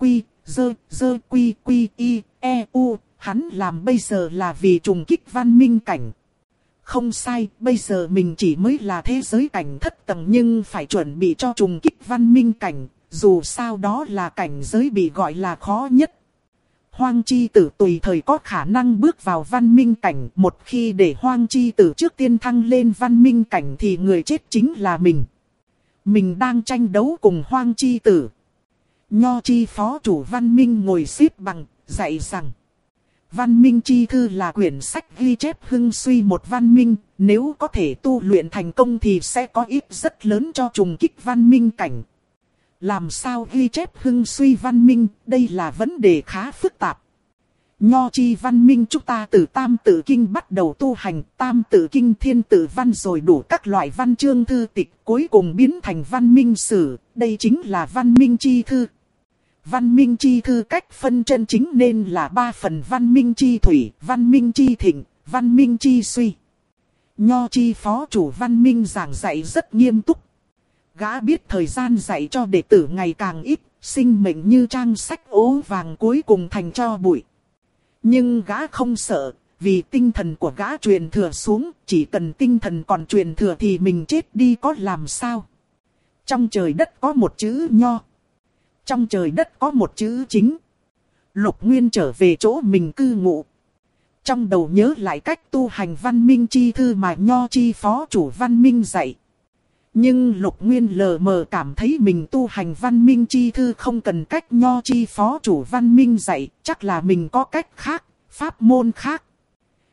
y e u, hắn làm bây giờ là vì trùng kích văn minh cảnh. Không sai, bây giờ mình chỉ mới là thế giới cảnh thất tầng nhưng phải chuẩn bị cho trùng kích văn minh cảnh, dù sao đó là cảnh giới bị gọi là khó nhất. Hoang chi tử tùy thời có khả năng bước vào văn minh cảnh, một khi để hoang chi tử trước tiên thăng lên văn minh cảnh thì người chết chính là mình. Mình đang tranh đấu cùng hoang chi tử. Nho chi phó chủ Văn Minh ngồi xếp bằng, dạy rằng. Văn minh chi thư là quyển sách ghi chép hưng suy một văn minh, nếu có thể tu luyện thành công thì sẽ có ích rất lớn cho trùng kích văn minh cảnh. Làm sao ghi chép hưng suy văn minh, đây là vấn đề khá phức tạp. Nho chi văn minh chúng ta từ Tam Tự Kinh bắt đầu tu hành, Tam Tự Kinh Thiên Tự Văn rồi đủ các loại văn chương thư tịch cuối cùng biến thành văn minh sử, đây chính là văn minh chi thư. Văn minh chi thư cách phân chân chính nên là 3 phần: văn minh chi thủy, văn minh chi thịnh, văn minh chi suy. Nho chi phó chủ Văn Minh giảng dạy rất nghiêm túc. Gã biết thời gian dạy cho đệ tử ngày càng ít, sinh mệnh như trang sách ố vàng cuối cùng thành tro bụi. Nhưng gã không sợ, vì tinh thần của gã truyền thừa xuống, chỉ cần tinh thần còn truyền thừa thì mình chết đi có làm sao. Trong trời đất có một chữ Nho. Trong trời đất có một chữ Chính. Lục Nguyên trở về chỗ mình cư ngụ. Trong đầu nhớ lại cách tu hành văn minh chi thư mà Nho chi phó chủ Văn Minh dạy. Nhưng Lục Nguyên lờ mờ cảm thấy mình tu hành văn minh chi thư không cần cách Nho chi phó chủ Văn Minh dạy, chắc là mình có cách khác, pháp môn khác.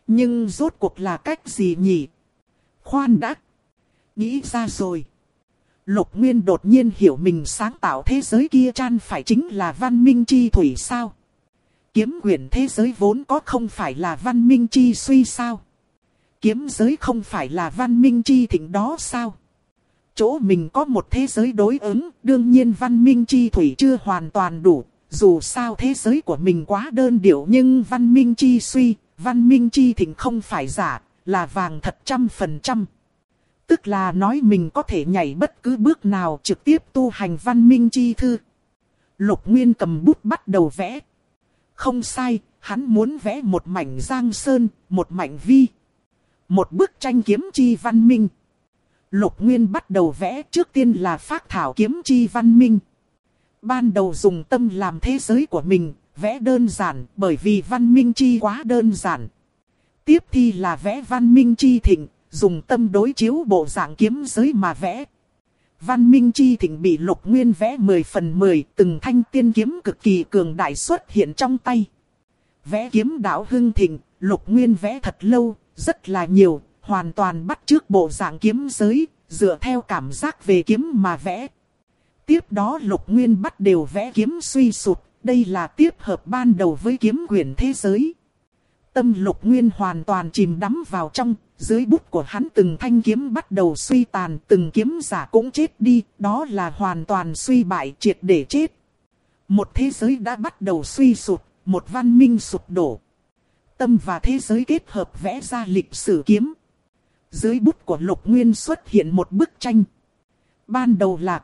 Nhưng rốt cuộc là cách gì nhỉ? Khoan đã. Nghĩ ra rồi. Lục Nguyên đột nhiên hiểu mình sáng tạo thế giới kia chan phải chính là văn minh chi thủy sao? Kiếm quyển thế giới vốn có không phải là văn minh chi suy sao? Kiếm giới không phải là văn minh chi thịnh đó sao? Chỗ mình có một thế giới đối ứng, đương nhiên văn minh chi thủy chưa hoàn toàn đủ. Dù sao thế giới của mình quá đơn điệu nhưng văn minh chi suy, văn minh chi thịnh không phải giả, là vàng thật 100%. Tức là nói mình có thể nhảy bất cứ bước nào trực tiếp tu hành văn minh chi thư. Lục Nguyên cầm bút bắt đầu vẽ. Không sai, hắn muốn vẽ một mảnh giang sơn, một mảnh vi. Một bức tranh kiếm chi văn minh. Lục Nguyên bắt đầu vẽ, trước tiên là phác thảo kiếm chi văn minh. Ban đầu dùng tâm làm thế giới của mình, vẽ đơn giản bởi vì văn minh chi quá đơn giản. Tiếp thì là vẽ văn minh chi thịnh, dùng tâm đối chiếu bộ dạng kiếm giới mà vẽ. Văn minh chi thịnh bị Lục Nguyên vẽ 10/10, từng thanh tiên kiếm cực kỳ cường đại xuất hiện trong tay. Vẽ kiếm đạo hưng thịnh, Lục Nguyên vẽ thật lâu, rất là nhiều, hoàn toàn bắt chước bộ dạng kiếm giới, dựa theo cảm giác về kiếm mà vẽ. Tiếp đó Lục Nguyên bắt đầu vẽ kiếm suy sụp, đây là tiếp hợp ban đầu với kiếm quyển thế giới. Tâm Lục Nguyên hoàn toàn chìm đắm vào trong, dưới bút của hắn từng thanh kiếm bắt đầu suy tàn, từng kiếm giả cũng chết đi, đó là hoàn toàn suy bại triệt để chết. Một thế giới đã bắt đầu suy sụp, một văn minh sụp đổ. Tâm và thế giới kết hợp vẽ ra lịch sử kiếm. Dưới bút của Lục Nguyên xuất hiện một bức tranh. Ban đầu là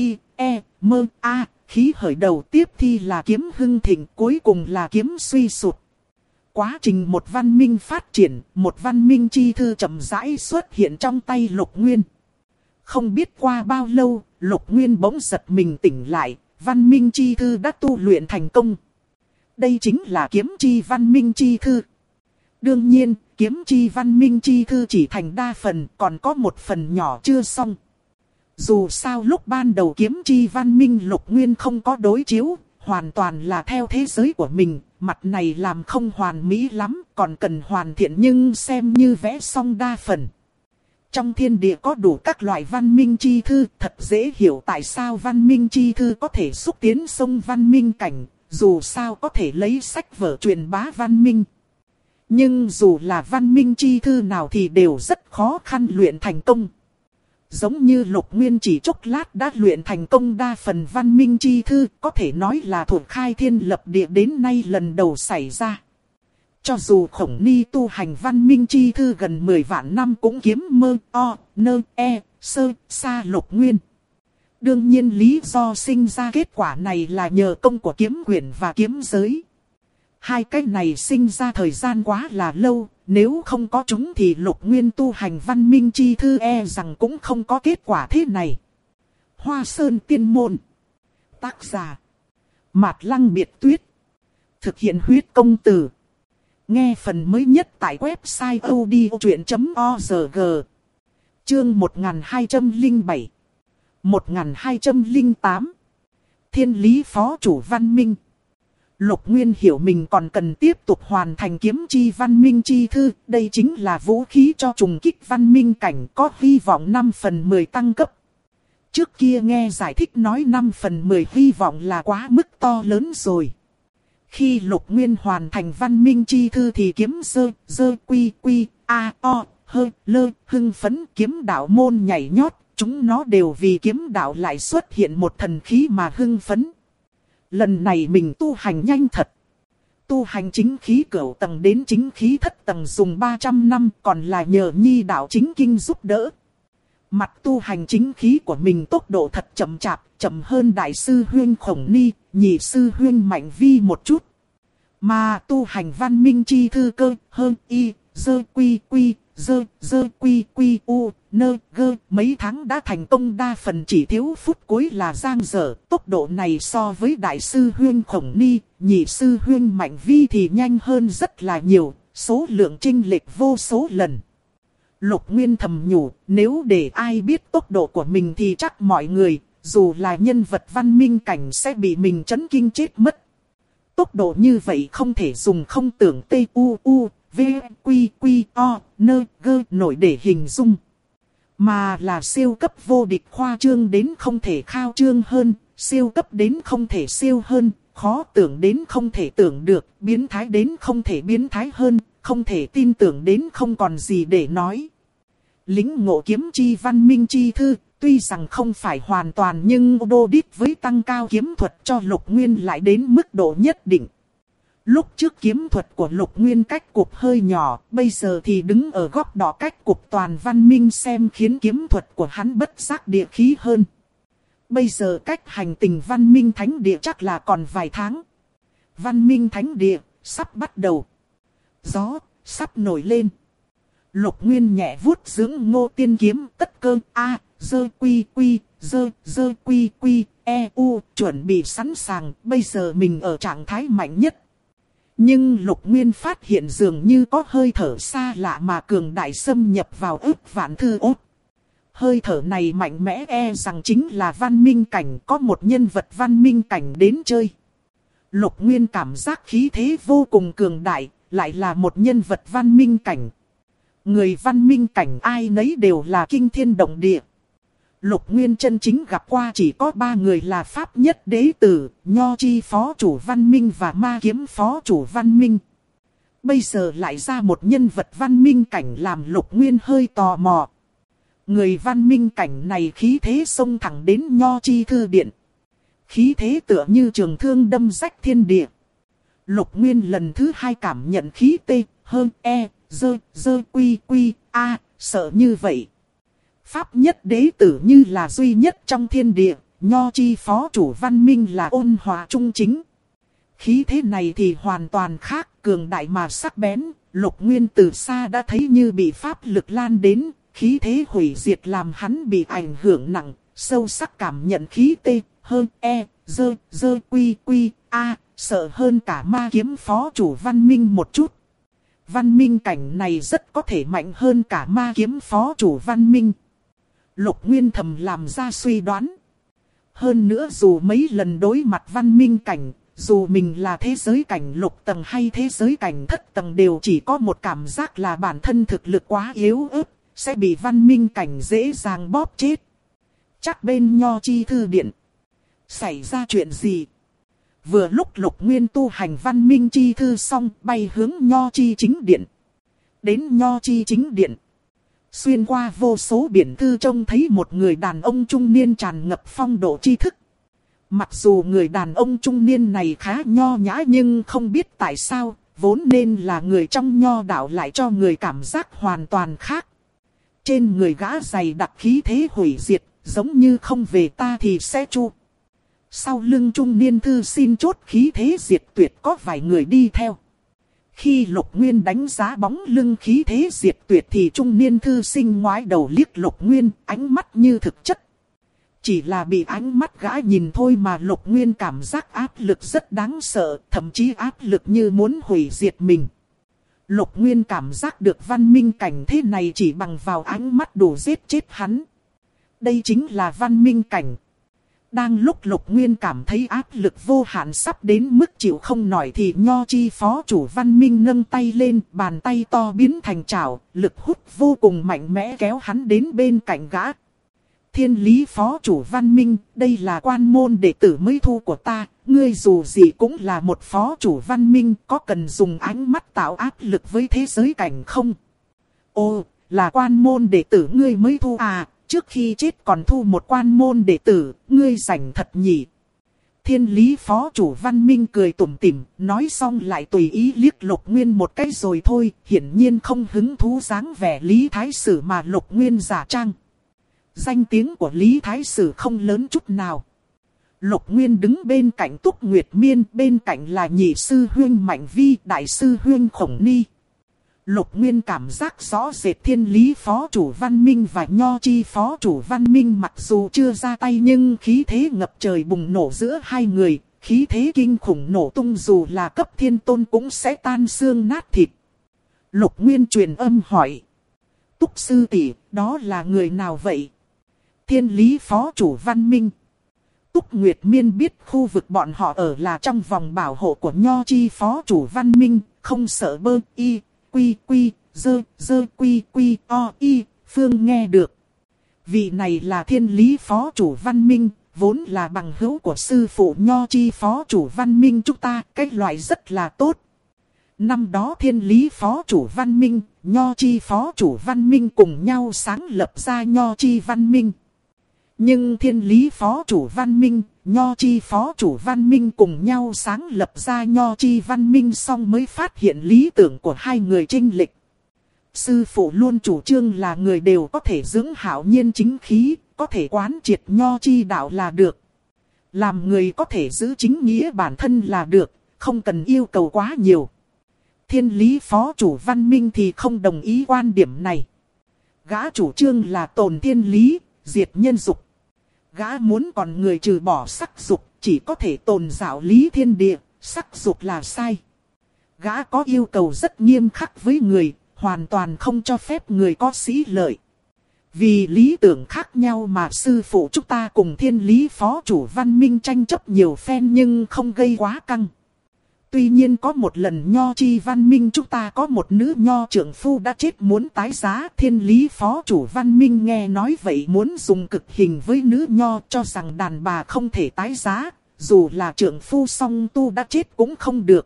K-I-E-M-A, khí khởi đầu, tiếp thi là kiếm hưng thịnh, cuối cùng là kiếm suy sụp. Quá trình một văn minh phát triển, một văn minh chi thư chậm rãi xuất hiện trong tay Lục Nguyên. Không biết qua bao lâu, Lục Nguyên bỗng giật mình tỉnh lại, văn minh chi thư đã tu luyện thành công. Đây chính là kiếm chi văn minh chi thư. Đương nhiên, kiếm chi văn minh chi thư chỉ thành đa phần, còn có một phần nhỏ chưa xong. Dù sao lúc ban đầu kiếm chi văn minh Lục Nguyên không có đối chiếu, hoàn toàn là theo thế giới của mình, mặt này làm không hoàn mỹ lắm, còn cần hoàn thiện nhưng xem như vẽ xong đa phần. Trong thiên địa có đủ các loại văn minh chi thư, thật dễ hiểu tại sao văn minh chi thư có thể xúc tiến sông văn minh cảnh, dù sao có thể lấy sách vở truyền bá văn minh. Nhưng dù là văn minh chi thư nào thì đều rất khó khăn luyện thành công. Giống như Lục Nguyên chỉ chốc lát đã luyện thành công đa phần văn minh chi thư, có thể nói là thuộc khai thiên lập địa đến nay lần đầu xảy ra. Cho dù Khổng Ni tu hành văn minh chi thư gần 10 vạn năm cũng kiếm mơ, o, nơ, e, sơ, xa Lục Nguyên. Đương nhiên lý do sinh ra kết quả này là nhờ công của kiếm quyển và kiếm giới. Hai cái này sinh ra thời gian quá là lâu, nếu không có chúng thì Lục Nguyên tu hành văn minh chi thư rằng cũng không có kết quả thế này. Hoa Sơn Tiên Môn. Tác giả Mạt Lăng Biệt Tuyết. Thực hiện huyết công từ. Nghe phần mới nhất tại website odchuyện.org. Chương 1207 1208 Thiên lý phó chủ văn minh. Lục Nguyên hiểu mình còn cần tiếp tục hoàn thành kiếm chi văn minh chi thư, đây chính là vũ khí cho trùng kích văn minh cảnh, có hy vọng 5/10 tăng cấp. Trước kia nghe giải thích nói 5/10 hy vọng là quá mức to lớn rồi. Khi Lục Nguyên hoàn thành văn minh chi thư thì kiếm dơ quy quy a o hơ lơ hưng phấn, kiếm đạo môn nhảy nhót, chúng nó đều vì kiếm đạo lại xuất hiện một thần khí mà hưng phấn. Lần này mình tu hành nhanh thật. Tu hành chính khí cửu tầng đến chính khí thất tầng dùng 300 năm, còn là nhờ nhi đạo chính kinh giúp đỡ. Mặt tu hành chính khí của mình tốc độ thật chậm chạp, chậm hơn đại sư huyên Khổng Ni, nhị sư huyên Mạnh Vi một chút. Mà tu hành văn minh chi thư cơ hơn y, dơ quy quy, dơ quy quy u, nơ gơ, mấy tháng đã thành công, đa phần chỉ thiếu phút cuối là giang dở. Tốc độ này so với đại sư huyên Khổng Ni, nhị sư huyên Mạnh Vi thì nhanh hơn rất là nhiều, số lượng chênh lệch vô số lần. Lục Nguyên thầm nhủ, nếu để ai biết tốc độ của mình thì chắc mọi người, dù là nhân vật văn minh cảnh sẽ bị mình chấn kinh chết mất. Tốc độ như vậy không thể dùng không tưởng T-U-U, V, Quy, nổi để hình dung. Mà là siêu cấp vô địch, khoa trương đến không thể khao trương hơn, siêu cấp đến không thể siêu hơn, khó tưởng đến không thể tưởng được, biến thái đến không thể biến thái hơn, không thể tin tưởng đến không còn gì để nói. Lĩnh ngộ kiếm chi văn minh chi thư, tuy rằng không phải hoàn toàn nhưng đô đít với tăng cao kiếm thuật cho Lục Nguyên lại đến mức độ nhất định. Lúc trước kiếm thuật của Lục Nguyên cách cục hơi nhỏ, bây giờ thì đứng ở góc độ cách cục toàn văn minh xem khiến kiếm thuật của hắn bất giác địa khí hơn. Bây giờ cách hành tình văn minh thánh địa chắc là còn vài tháng. Văn minh thánh địa, sắp bắt đầu. Gió, sắp nổi lên. Lục Nguyên nhẹ vuốt dưỡng ngô tiên kiếm tất cơ A, dơ quy quy, dơ quy quy, u, chuẩn bị sẵn sàng, bây giờ mình ở trạng thái mạnh nhất. Nhưng Lục Nguyên phát hiện dường như có hơi thở xa lạ mà cường đại xâm nhập vào ức vạn thư ốt. Hơi thở này mạnh mẽ rằng chính là văn minh cảnh, có một nhân vật văn minh cảnh đến chơi. Lục Nguyên cảm giác khí thế vô cùng cường đại, lại là một nhân vật văn minh cảnh. Người văn minh cảnh ai nấy đều là kinh thiên động địa. Lục Nguyên chân chính gặp qua chỉ có 3 người là Pháp Nhất Đế Tử, Nho Chi Phó Chủ Văn Minh và Ma Kiếm Phó Chủ Văn Minh. Bây giờ lại ra một nhân vật văn minh cảnh làm Lục Nguyên hơi tò mò. Người văn minh cảnh này khí thế xông thẳng đến Nho Chi Thư Điện. Khí thế tựa như trường thương đâm rách thiên địa. Lục Nguyên lần thứ 2 cảm nhận khí tê, hơn dơ quy quy, a, sợ như vậy. Pháp Nhất Đế Tử như là duy nhất trong thiên địa, Nho Chi Phó Chủ Văn Minh là ôn hòa trung chính. Khí thế này thì hoàn toàn khác, cường đại mà sắc bén, Lục Nguyên từ xa đã thấy như bị pháp lực lan đến, khí thế hủy diệt làm hắn bị ảnh hưởng nặng, sâu sắc cảm nhận khí tê, hơn dơ quy quy, a, sợ hơn cả Ma Kiếm Phó Chủ Văn Minh một chút. Văn minh cảnh này rất có thể mạnh hơn cả Ma Kiếm Phó Chủ Văn Minh. Lục Nguyên thầm làm ra suy đoán. Hơn nữa dù mấy lần đối mặt văn minh cảnh, dù mình là thế giới cảnh lục tầng hay thế giới cảnh thất tầng đều chỉ có một cảm giác là bản thân thực lực quá yếu ớt, sẽ bị văn minh cảnh dễ dàng bóp chết. Chắc bên Nho Chi Thư Điện xảy ra chuyện gì? Vừa lúc Lục Nguyên tu hành văn minh chi thư xong bay hướng Nho Chi Chính Điện. Đến Nho Chi Chính Điện. Xuyên qua vô số biển thư trông thấy một người đàn ông trung niên tràn ngập phong độ tri thức. Mặc dù người đàn ông trung niên này khá nho nhã nhưng không biết tại sao, vốn nên là người trong nho đạo lại cho người cảm giác hoàn toàn khác. Trên người gã dày đặc khí thế hủy diệt, giống như không về ta thì sẽ chu. Sau lưng trung niên thư xin chốt khí thế diệt tuyệt có vài người đi theo. Khi Lục Nguyên đánh giá bóng lưng khí thế diệt tuyệt thì trung niên thư sinh ngoái đầu liếc Lục Nguyên, ánh mắt như thực chất. Chỉ là bị ánh mắt gã nhìn thôi mà Lục Nguyên cảm giác áp lực rất đáng sợ, thậm chí áp lực như muốn hủy diệt mình. Lục Nguyên cảm giác được văn minh cảnh thế này chỉ bằng vào ánh mắt đủ giết chết hắn. Đây chính là văn minh cảnh. Đang lúc Lục Nguyên cảm thấy áp lực vô hạn sắp đến mức chịu không nổi thì Nho Chi Phó Chủ Văn Minh nâng tay lên, bàn tay to biến thành chảo, lực hút vô cùng mạnh mẽ kéo hắn đến bên cạnh gã. Thiên Lý Phó Chủ Văn Minh, đây là quan môn đệ tử mới thu của ta, ngươi dù gì cũng là một Phó Chủ Văn Minh, có cần dùng ánh mắt tạo áp lực với thế giới cảnh không? Ồ, là quan môn đệ tử ngươi mới thu à? Trước khi chết còn thu một quan môn đệ tử, ngươi rảnh thật nhỉ. Thiên Lý Phó Chủ Văn Minh cười tủm tỉm, nói xong lại tùy ý liếc Lục Nguyên một cái rồi thôi, hiển nhiên không hứng thú dáng vẻ Lý Thái Sử mà Lục Nguyên giả trang. Danh tiếng của Lý Thái Sử không lớn chút nào. Lục Nguyên đứng bên cạnh Túc Nguyệt Miên, bên cạnh là nhị sư huynh Mạnh Vi, đại sư huynh Khổng Ni. Lục Nguyên cảm giác rõ rệt Thiên Lý Phó Chủ Văn Minh và Nho Chi Phó Chủ Văn Minh mặc dù chưa ra tay nhưng khí thế ngập trời bùng nổ giữa hai người, khí thế kinh khủng nổ tung dù là cấp thiên tôn cũng sẽ tan xương nát thịt. Lục Nguyên truyền âm hỏi. Túc sư tỷ, đó là người nào vậy? Thiên Lý Phó Chủ Văn Minh. Túc Nguyệt Miên biết khu vực bọn họ ở là trong vòng bảo hộ của Nho Chi Phó Chủ Văn Minh, không sợ bơ y. Quy, quy quy o y, Phương nghe được. Vị này là thiên lý phó chủ Văn Minh, vốn là bằng hữu của sư phụ Nho Chi phó chủ Văn Minh chúng ta, cái loại rất là tốt. Năm đó thiên lý phó chủ Văn Minh, Nho Chi phó chủ Văn Minh cùng nhau sáng lập ra Nho Chi Văn Minh. Nhưng thiên lý phó chủ Văn Minh, Nho Chi phó chủ Văn Minh cùng nhau sáng lập ra Nho Chi Văn Minh xong mới phát hiện lý tưởng của hai người chênh lệch. Sư phụ luôn chủ trương là người đều có thể dưỡng hảo nhiên chính khí, có thể quán triệt Nho Chi đạo là được. Làm người có thể giữ chính nghĩa bản thân là được, không cần yêu cầu quá nhiều. Thiên lý phó chủ Văn Minh thì không đồng ý quan điểm này. Gã chủ trương là tồn thiên lý, diệt nhân dục. Gã muốn còn người trừ bỏ sắc dục, chỉ có thể tồn đạo lý thiên địa, sắc dục là sai. Gã có yêu cầu rất nghiêm khắc với người, hoàn toàn không cho phép người có sĩ lợi. Vì lý tưởng khác nhau mà sư phụ chúng ta cùng thiên lý phó chủ Văn Minh tranh chấp nhiều phen nhưng không gây quá căng. Tuy nhiên có một lần Nho Chi Văn Minh chúng ta có một nữ nho trưởng phu đã chết muốn tái giá. Thiên lý phó chủ Văn Minh nghe nói vậy muốn dùng cực hình với nữ nho, cho rằng đàn bà không thể tái giá. Dù là trưởng phu song tu đã chết cũng không được.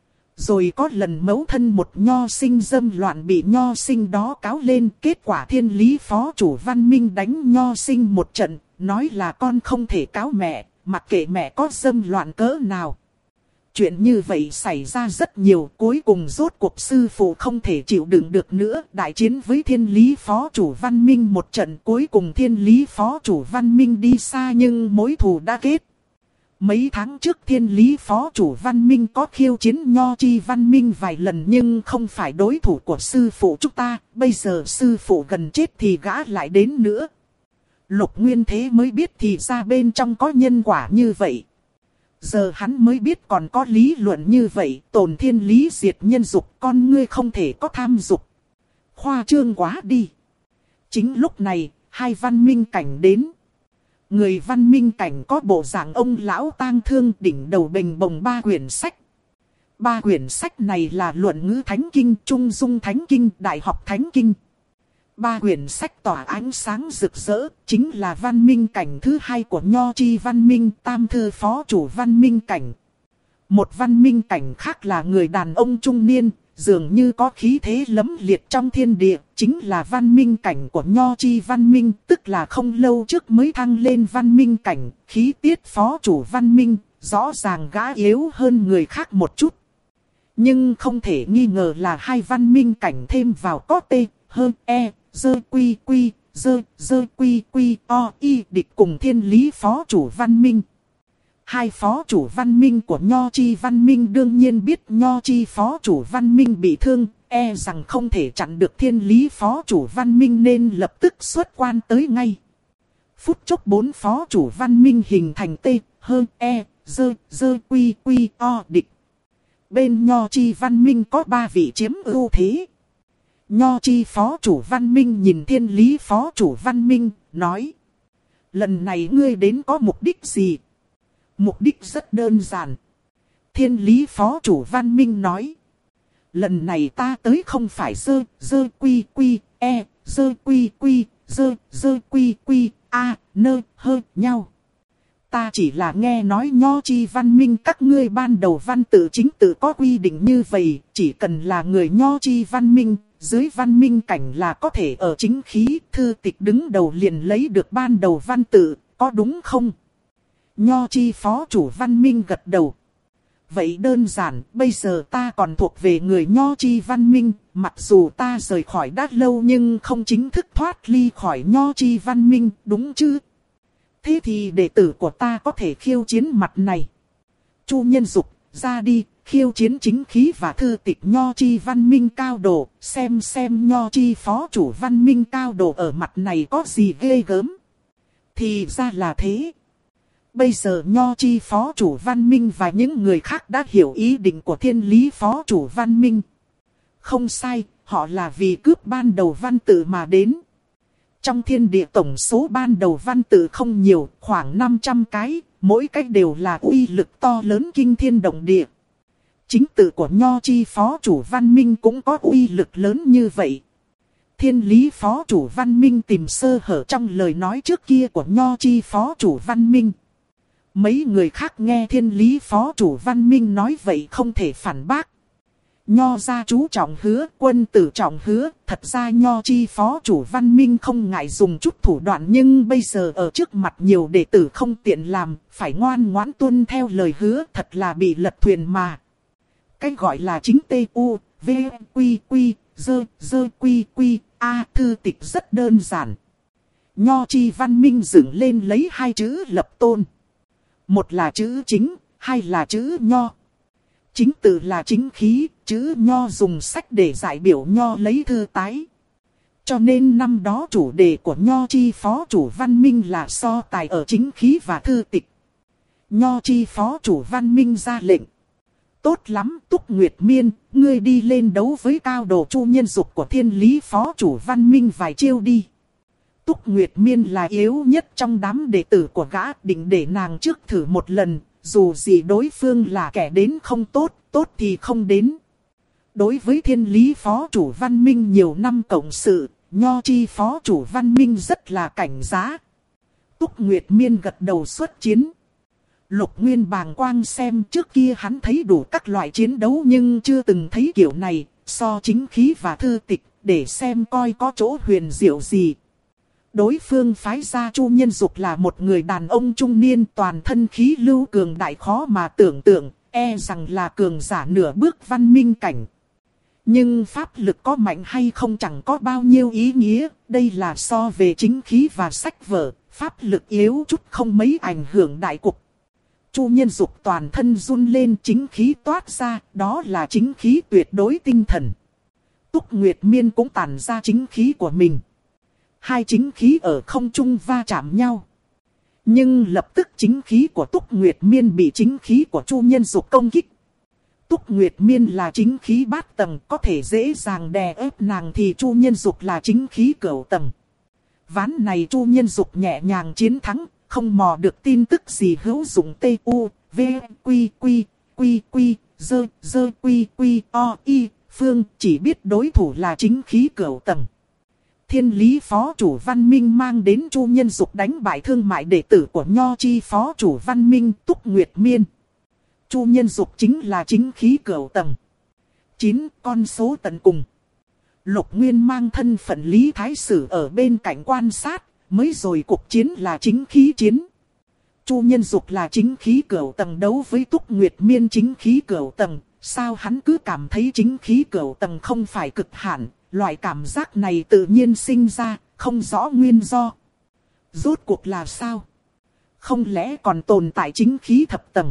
Rồi có lần mẫu thân một nho sinh dâm loạn bị nho sinh đó cáo lên. Kết quả thiên lý phó chủ Văn Minh đánh nho sinh một trận, nói là con không thể cáo mẹ, mặc kệ mẹ có dâm loạn cỡ nào. Chuyện như vậy xảy ra rất nhiều, cuối cùng rốt cuộc sư phụ không thể chịu đựng được nữa. Đại chiến với thiên lý phó chủ Văn Minh một trận, cuối cùng thiên lý phó chủ Văn Minh đi xa nhưng mối thù đã kết. Mấy tháng trước thiên lý phó chủ Văn Minh có khiêu chiến Nho Chi Văn Minh vài lần nhưng không phải đối thủ của sư phụ chúng ta. Bây giờ sư phụ gần chết thì gã lại đến nữa. Lục Nguyên Thế mới biết thì ra bên trong có nhân quả như vậy. Giờ hắn mới biết còn có lý luận như vậy, tồn thiên lý diệt nhân dục, con ngươi không thể có tham dục. Khoa trương quá đi. Chính lúc này, hai văn minh cảnh đến. Người văn minh cảnh có bộ dạng ông lão tang thương, đỉnh đầu bềnh bồng 3 quyển sách. 3 quyển sách này là Luận Ngữ Thánh Kinh, Trung Dung Thánh Kinh, Đại học Thánh Kinh. 3 quyển sách tỏa ánh sáng rực rỡ, chính là văn minh cảnh thứ 2 của Nho Chi Văn Minh, Tam Thư phó chủ văn minh cảnh. Một văn minh cảnh khác là người đàn ông trung niên, dường như có khí thế lẫm liệt trong thiên địa, chính là văn minh cảnh của Nho Chi Văn Minh, tức là không lâu trước mới thăng lên văn minh cảnh, khí tiết phó chủ văn minh, rõ ràng gã yếu hơn người khác một chút. Nhưng không thể nghi ngờ là hai văn minh cảnh thêm vào có T, hơn E, dơ quy quy, dơ quy quy o y địch cùng thiên lý phó chủ văn minh. Hai phó chủ văn minh của Nho Chi Văn Minh đương nhiên biết Nho Chi phó chủ văn minh bị thương, e rằng không thể chặn được thiên lý phó chủ văn minh nên lập tức xuất quan tới ngay. Phút chốc 4 phó chủ văn minh hình thành T, hơn E, dơ quy quy o địch. Bên Nho Chi Văn Minh có 3 vị chiếm ưu thế. Nho Chi phó chủ văn minh nhìn thiên lý phó chủ văn minh, nói: lần này ngươi đến có mục đích gì? Mục đích rất đơn giản. Thiên lý phó chủ văn minh nói: lần này ta tới không phải dơ quy quy e, dơ quy quy, dơ quy quy a, nơ hơ nhau. Ta chỉ là nghe nói Nho Chi Văn Minh các ngươi ban đầu văn tự chính tự có quy định như vậy, chỉ cần là người Nho Chi Văn Minh, dưới văn minh cảnh là có thể ở chính khí, thư tịch đứng đầu liền lấy được ban đầu văn tự, có đúng không? Nho Chi phó chủ văn minh gật đầu. Vậy đơn giản, bây giờ ta còn thuộc về người Nho Chi Văn Minh, mặc dù ta rời khỏi đã lâu nhưng không chính thức thoát ly khỏi Nho Chi Văn Minh, đúng chứ? Thế thì đệ tử của ta có thể khiêu chiến mặt này. Chu Nhân Dục, ra đi, khiêu chiến chính khí và thư tịch Nho Chi Văn Minh cao độ, xem Nho Chi phó chủ văn minh cao độ ở mặt này có gì ghê gớm. Thì ra là thế. Bây giờ Nho Chi phó chủ văn minh và những người khác đã hiểu ý định của thiên lý phó chủ văn minh. Không sai, họ là vì cướp ban đầu văn tự mà đến. Trong thiên địa tổng số ban đầu văn tự không nhiều, khoảng 500 cái, mỗi cái đều là uy lực to lớn kinh thiên động địa. Chính tự của Nho chi phó chủ văn minh cũng có uy lực lớn như vậy. Thiên lý phó chủ văn minh tìm sơ hở trong lời nói trước kia của Nho chi phó chủ văn minh. Mấy người khác nghe thiên lý phó chủ văn minh nói vậy không thể phản bác. Nho gia chú trọng hứa, quân tử trọng hứa, thật ra Nho chi phó chủ văn minh không ngại dùng chút thủ đoạn, nhưng bây giờ ở trước mặt nhiều đệ tử không tiện làm, phải ngoan ngoãn tuân theo lời hứa, thật là bị lật thuyền mà. Cái gọi là chính T.U. V. Quy Quy, Dơ Quy Quy, A thư tịch rất đơn giản. Nho chi văn minh dựng lên lấy hai chữ lập tôn. Một là chữ chính, hai là chữ nho. Chính tự là chính khí, chữ nho dùng sách để giải biểu nho lấy thư tái. Cho nên năm đó chủ đề của Nho chi phó chủ văn minh là so tài ở chính khí và thư tịch. Nho chi phó chủ văn minh ra lệnh. Tốt lắm, Túc Nguyệt Miên, ngươi đi lên đấu với cao đồ Chu Nhân Dục của thiên lý phó chủ văn minh vài chiêu đi. Túc Nguyệt Miên là yếu nhất trong đám đệ tử của gã, định để nàng trước thử một lần, dù gì đối phương là kẻ đến không tốt, tốt thì không đến. Đối với thiên lý phó chủ văn minh nhiều năm cộng sự, Nho chi phó chủ văn minh rất là cảnh giá. Túc Nguyệt Miên gật đầu xuất chiến. Lục Nguyên bàng quang xem, trước kia hắn thấy đủ các loại chiến đấu nhưng chưa từng thấy kiểu này, so chính khí và thư tịch, để xem coi có chỗ huyền diệu gì. Đối phương phái ra Chu Nhân Dục là một người đàn ông trung niên, toàn thân khí lưu cường đại khó mà tưởng tượng, e rằng là cường giả nửa bước văn minh cảnh. Nhưng pháp lực có mạnh hay không chẳng có bao nhiêu ý nghĩa, đây là so về chính khí và sách vở, pháp lực yếu chút không mấy ảnh hưởng đại cục. Chu Nhân Dục toàn thân run lên, chính khí toát ra, đó là chính khí tuyệt đối tinh thần. Túc Nguyệt Miên cũng tản ra chính khí của mình. Hai chính khí ở không trung va chạm nhau. Nhưng lập tức chính khí của Túc Nguyệt Miên bị chính khí của Chu Nhân Dục công kích. Túc Nguyệt Miên là chính khí bát tầng, có thể dễ dàng đè ép nàng, thì Chu Nhân Dục là chính khí cửu tầng. Ván này Chu Nhân Dục nhẹ nhàng chiến thắng, không mò được tin tức gì hữu dụng. T.U. V. Quy Quy, Quy Quy, Dơ Quy Quy, O Y, Phương chỉ biết đối thủ là chính khí cửu tầng. Thiên lý phó chủ văn minh mang đến Chu Nhân Dục đánh bại thương mại đệ tử của Nho chi phó chủ văn minh Túc Nguyệt Miên. Chu Nhân Dục chính là chính khí cửu tầng. 9 con số tận cùng. Lục Nguyên mang thân phận Lý Thái Sử ở bên cạnh quan sát, mới rồi cuộc chiến là chính khí chiến. Chu Nhân Dục là chính khí cửu tầng đấu với Túc Nguyệt Miên chính khí cửu tầng, sao hắn cứ cảm thấy chính khí cửu tầng không phải cực hạn, loại cảm giác này tự nhiên sinh ra, không rõ nguyên do. Rốt cuộc là sao? Không lẽ còn tồn tại chính khí thập tầng?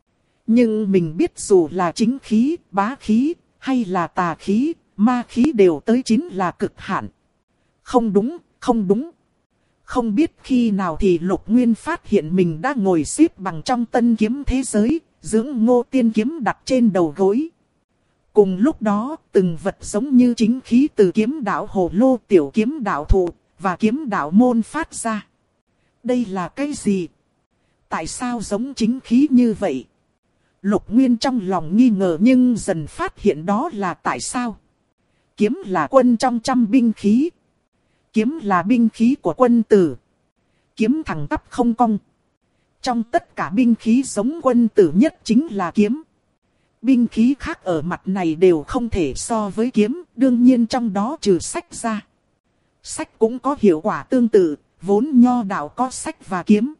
Nhưng mình biết dù là chính khí, bá khí, hay là tà khí, ma khí đều tới 9 là cực hạn. Không đúng, không đúng. Không biết khi nào thì Lục Nguyên phát hiện mình đã ngồi xếp bằng trong tân kiếm thế giới, dưỡng Ngô Tiên kiếm đặt trên đầu gối. Cùng lúc đó, từng vật giống như chính khí từ kiếm đạo Hồ Lô, tiểu kiếm đạo Thụ và kiếm đạo Môn phát ra. Đây là cái gì? Tại sao giống chính khí như vậy? Lục Nguyên trong lòng nghi ngờ nhưng dần phát hiện đó là tại sao. Kiếm là quân trong trăm binh khí. Kiếm là binh khí của quân tử. Kiếm thẳng tắp không cong. Trong tất cả binh khí giống quân tử nhất chính là kiếm. Binh khí khác ở mặt này đều không thể so với kiếm, đương nhiên trong đó trừ sách ra. Sách cũng có hiệu quả tương tự, vốn Nho đạo có sách và kiếm.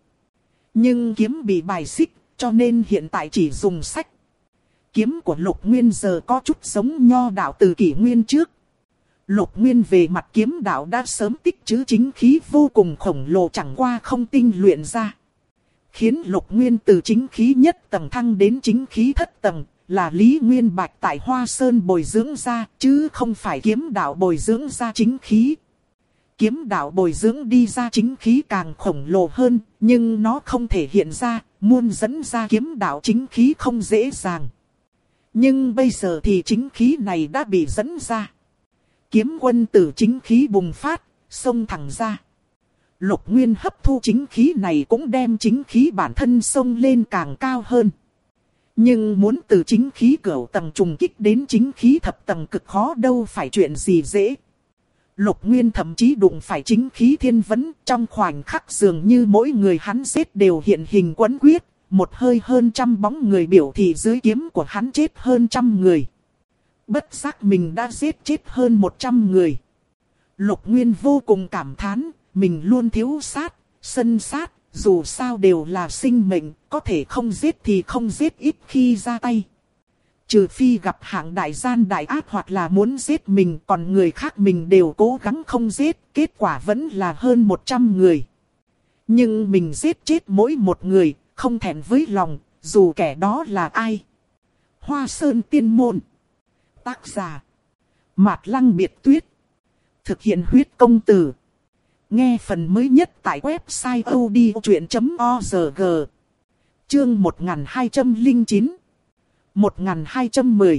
Nhưng kiếm bị bài xích, cho nên hiện tại chỉ dùng sách. Kiếm của Lục Nguyên giờ có chút giống Nho đạo từ kỷ nguyên trước. Lục Nguyên về mặt kiếm đạo đã sớm tích trữ chính khí vô cùng khổng lồ, chẳng qua không tinh luyện ra. Khiến Lục Nguyên từ chính khí nhất tầng thăng đến chính khí thất tầng, là Lý Nguyên Bạch tại Hoa Sơn bồi dưỡng ra, chứ không phải kiếm đạo bồi dưỡng ra chính khí. Kiếm đạo bồi dưỡng đi ra chính khí càng khổng lồ hơn, nhưng nó không thể hiện ra, muốn dẫn ra kiếm đạo chính khí không dễ dàng. Nhưng bây giờ thì chính khí này đã bị dẫn ra. Kiếm quân tử chính khí bùng phát, xông thẳng ra. Lục Nguyên hấp thu chính khí này cũng đem chính khí bản thân xông lên càng cao hơn. Nhưng muốn từ chính khí cửu tầng trùng kích đến chính khí thập tầng cực khó đâu phải chuyện gì dễ. Lục Nguyên thậm chí đụng phải chính khí thiên vấn, trong khoảnh khắc dường như mỗi người hắn giết đều hiện hình quấn quyết, một hơi hơn trăm bóng người biểu thị dưới kiếm của hắn chết hơn trăm người. Bất giác mình đã giết chết hơn 100 người. Lục Nguyên vô cùng cảm thán, mình luôn thiếu sát, sân sát, dù sao đều là sinh mệnh, có thể không giết thì không giết, ít khi ra tay. Trừ phi gặp hạng đại gian đại ác hoặc là muốn giết mình, còn người khác mình đều cố gắng không giết, kết quả vẫn là hơn 100 người. Nhưng mình giết chết mỗi một người, không thẹn với lòng, dù kẻ đó là ai. Hoa Sơn Tiên Môn. Tác giả Mạt Lăng Biệt Tuyết. Thực hiện huyết công từ. Nghe phần mới nhất tại website odchuyện.org. Chương 1209 1210.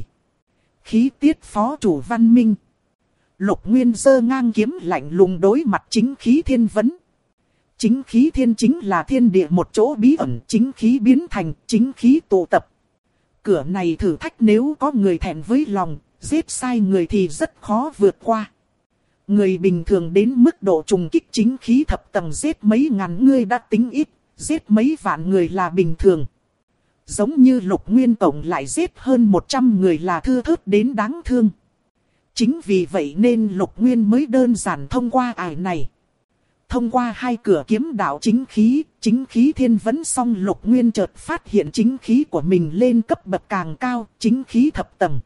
Khí tiết phó chủ văn minh. Lục Nguyên giơ ngang kiếm lạnh lùng đối mặt chính khí thiên vấn. Chính khí thiên chính là thiên địa một chỗ bí ẩn, chính khí biến thành chính khí tụ tập. Cửa này thử thách nếu có người thẹn với lòng, giết sai người thì rất khó vượt qua. Người bình thường đến mức độ trùng kích chính khí thập tầng giết mấy ngàn người đã tính ít, giết mấy vạn người là bình thường. Giống như Lục Nguyên tổng lại giết hơn 100 người là thưa thớt đến đáng thương. Chính vì vậy nên Lục Nguyên mới đơn giản thông qua ải này. Thông qua hai cửa kiếm đạo chính khí thiên vấn xong Lục Nguyên chợt phát hiện chính khí của mình lên cấp bậc càng cao, chính khí thập tầng.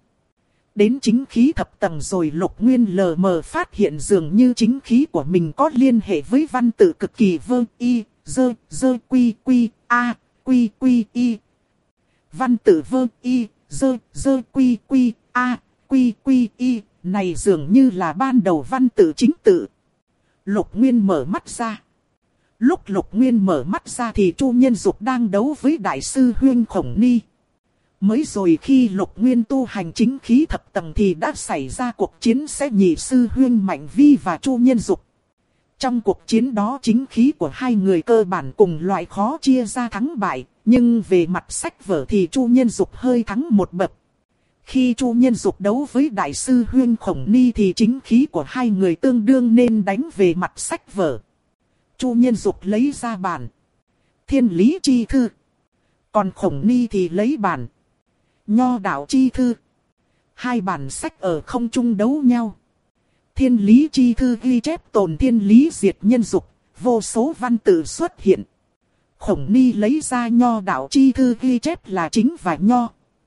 Đến chính khí thập tầng rồi Lục Nguyên lờ mờ phát hiện dường như chính khí của mình có liên hệ với văn tự cực kỳ vơ y, dơ, quy, quy, a, quy, quy, y. Văn tự vơ y, dơ, quy, quy, a, quy, quy, y, này dường như là ban đầu văn tự chính tự. Lục Nguyên mở mắt ra. Lúc Lục Nguyên mở mắt ra thì Chu Nhân Dục đang đấu với Đại sư Huyên Khổng Ni. Mới rồi khi Lục Nguyên tu hành chính khí thập tầng thì đã xảy ra cuộc chiến sẽ nhị sư Huyên Mạnh Vi và Chu Nhân Dục. Trong cuộc chiến đó chính khí của hai người cơ bản cùng loại khó chia ra thắng bại, nhưng về mặt sách vở thì Chu Nhân Dục hơi thắng một bậc. Khi Chu Nhân Dục đấu với Đại sư Huyên Khổng Ni thì chính khí của hai người tương đương nên đánh về mặt sách vở. Chu Nhân Dục lấy ra bản Thiên Lý Chi Thư, còn Khổng Ni thì lấy bản Nho Đạo Chi Thư. Hai bản sách ở không trung đấu nhau. Thiên Lý Chi Thư ghi chép tồn thiên lý diệt nhân dục, vô số văn tự xuất hiện. Khổng Ni lấy ra Nho Đạo Chi Thư ghi chép là chính và nho.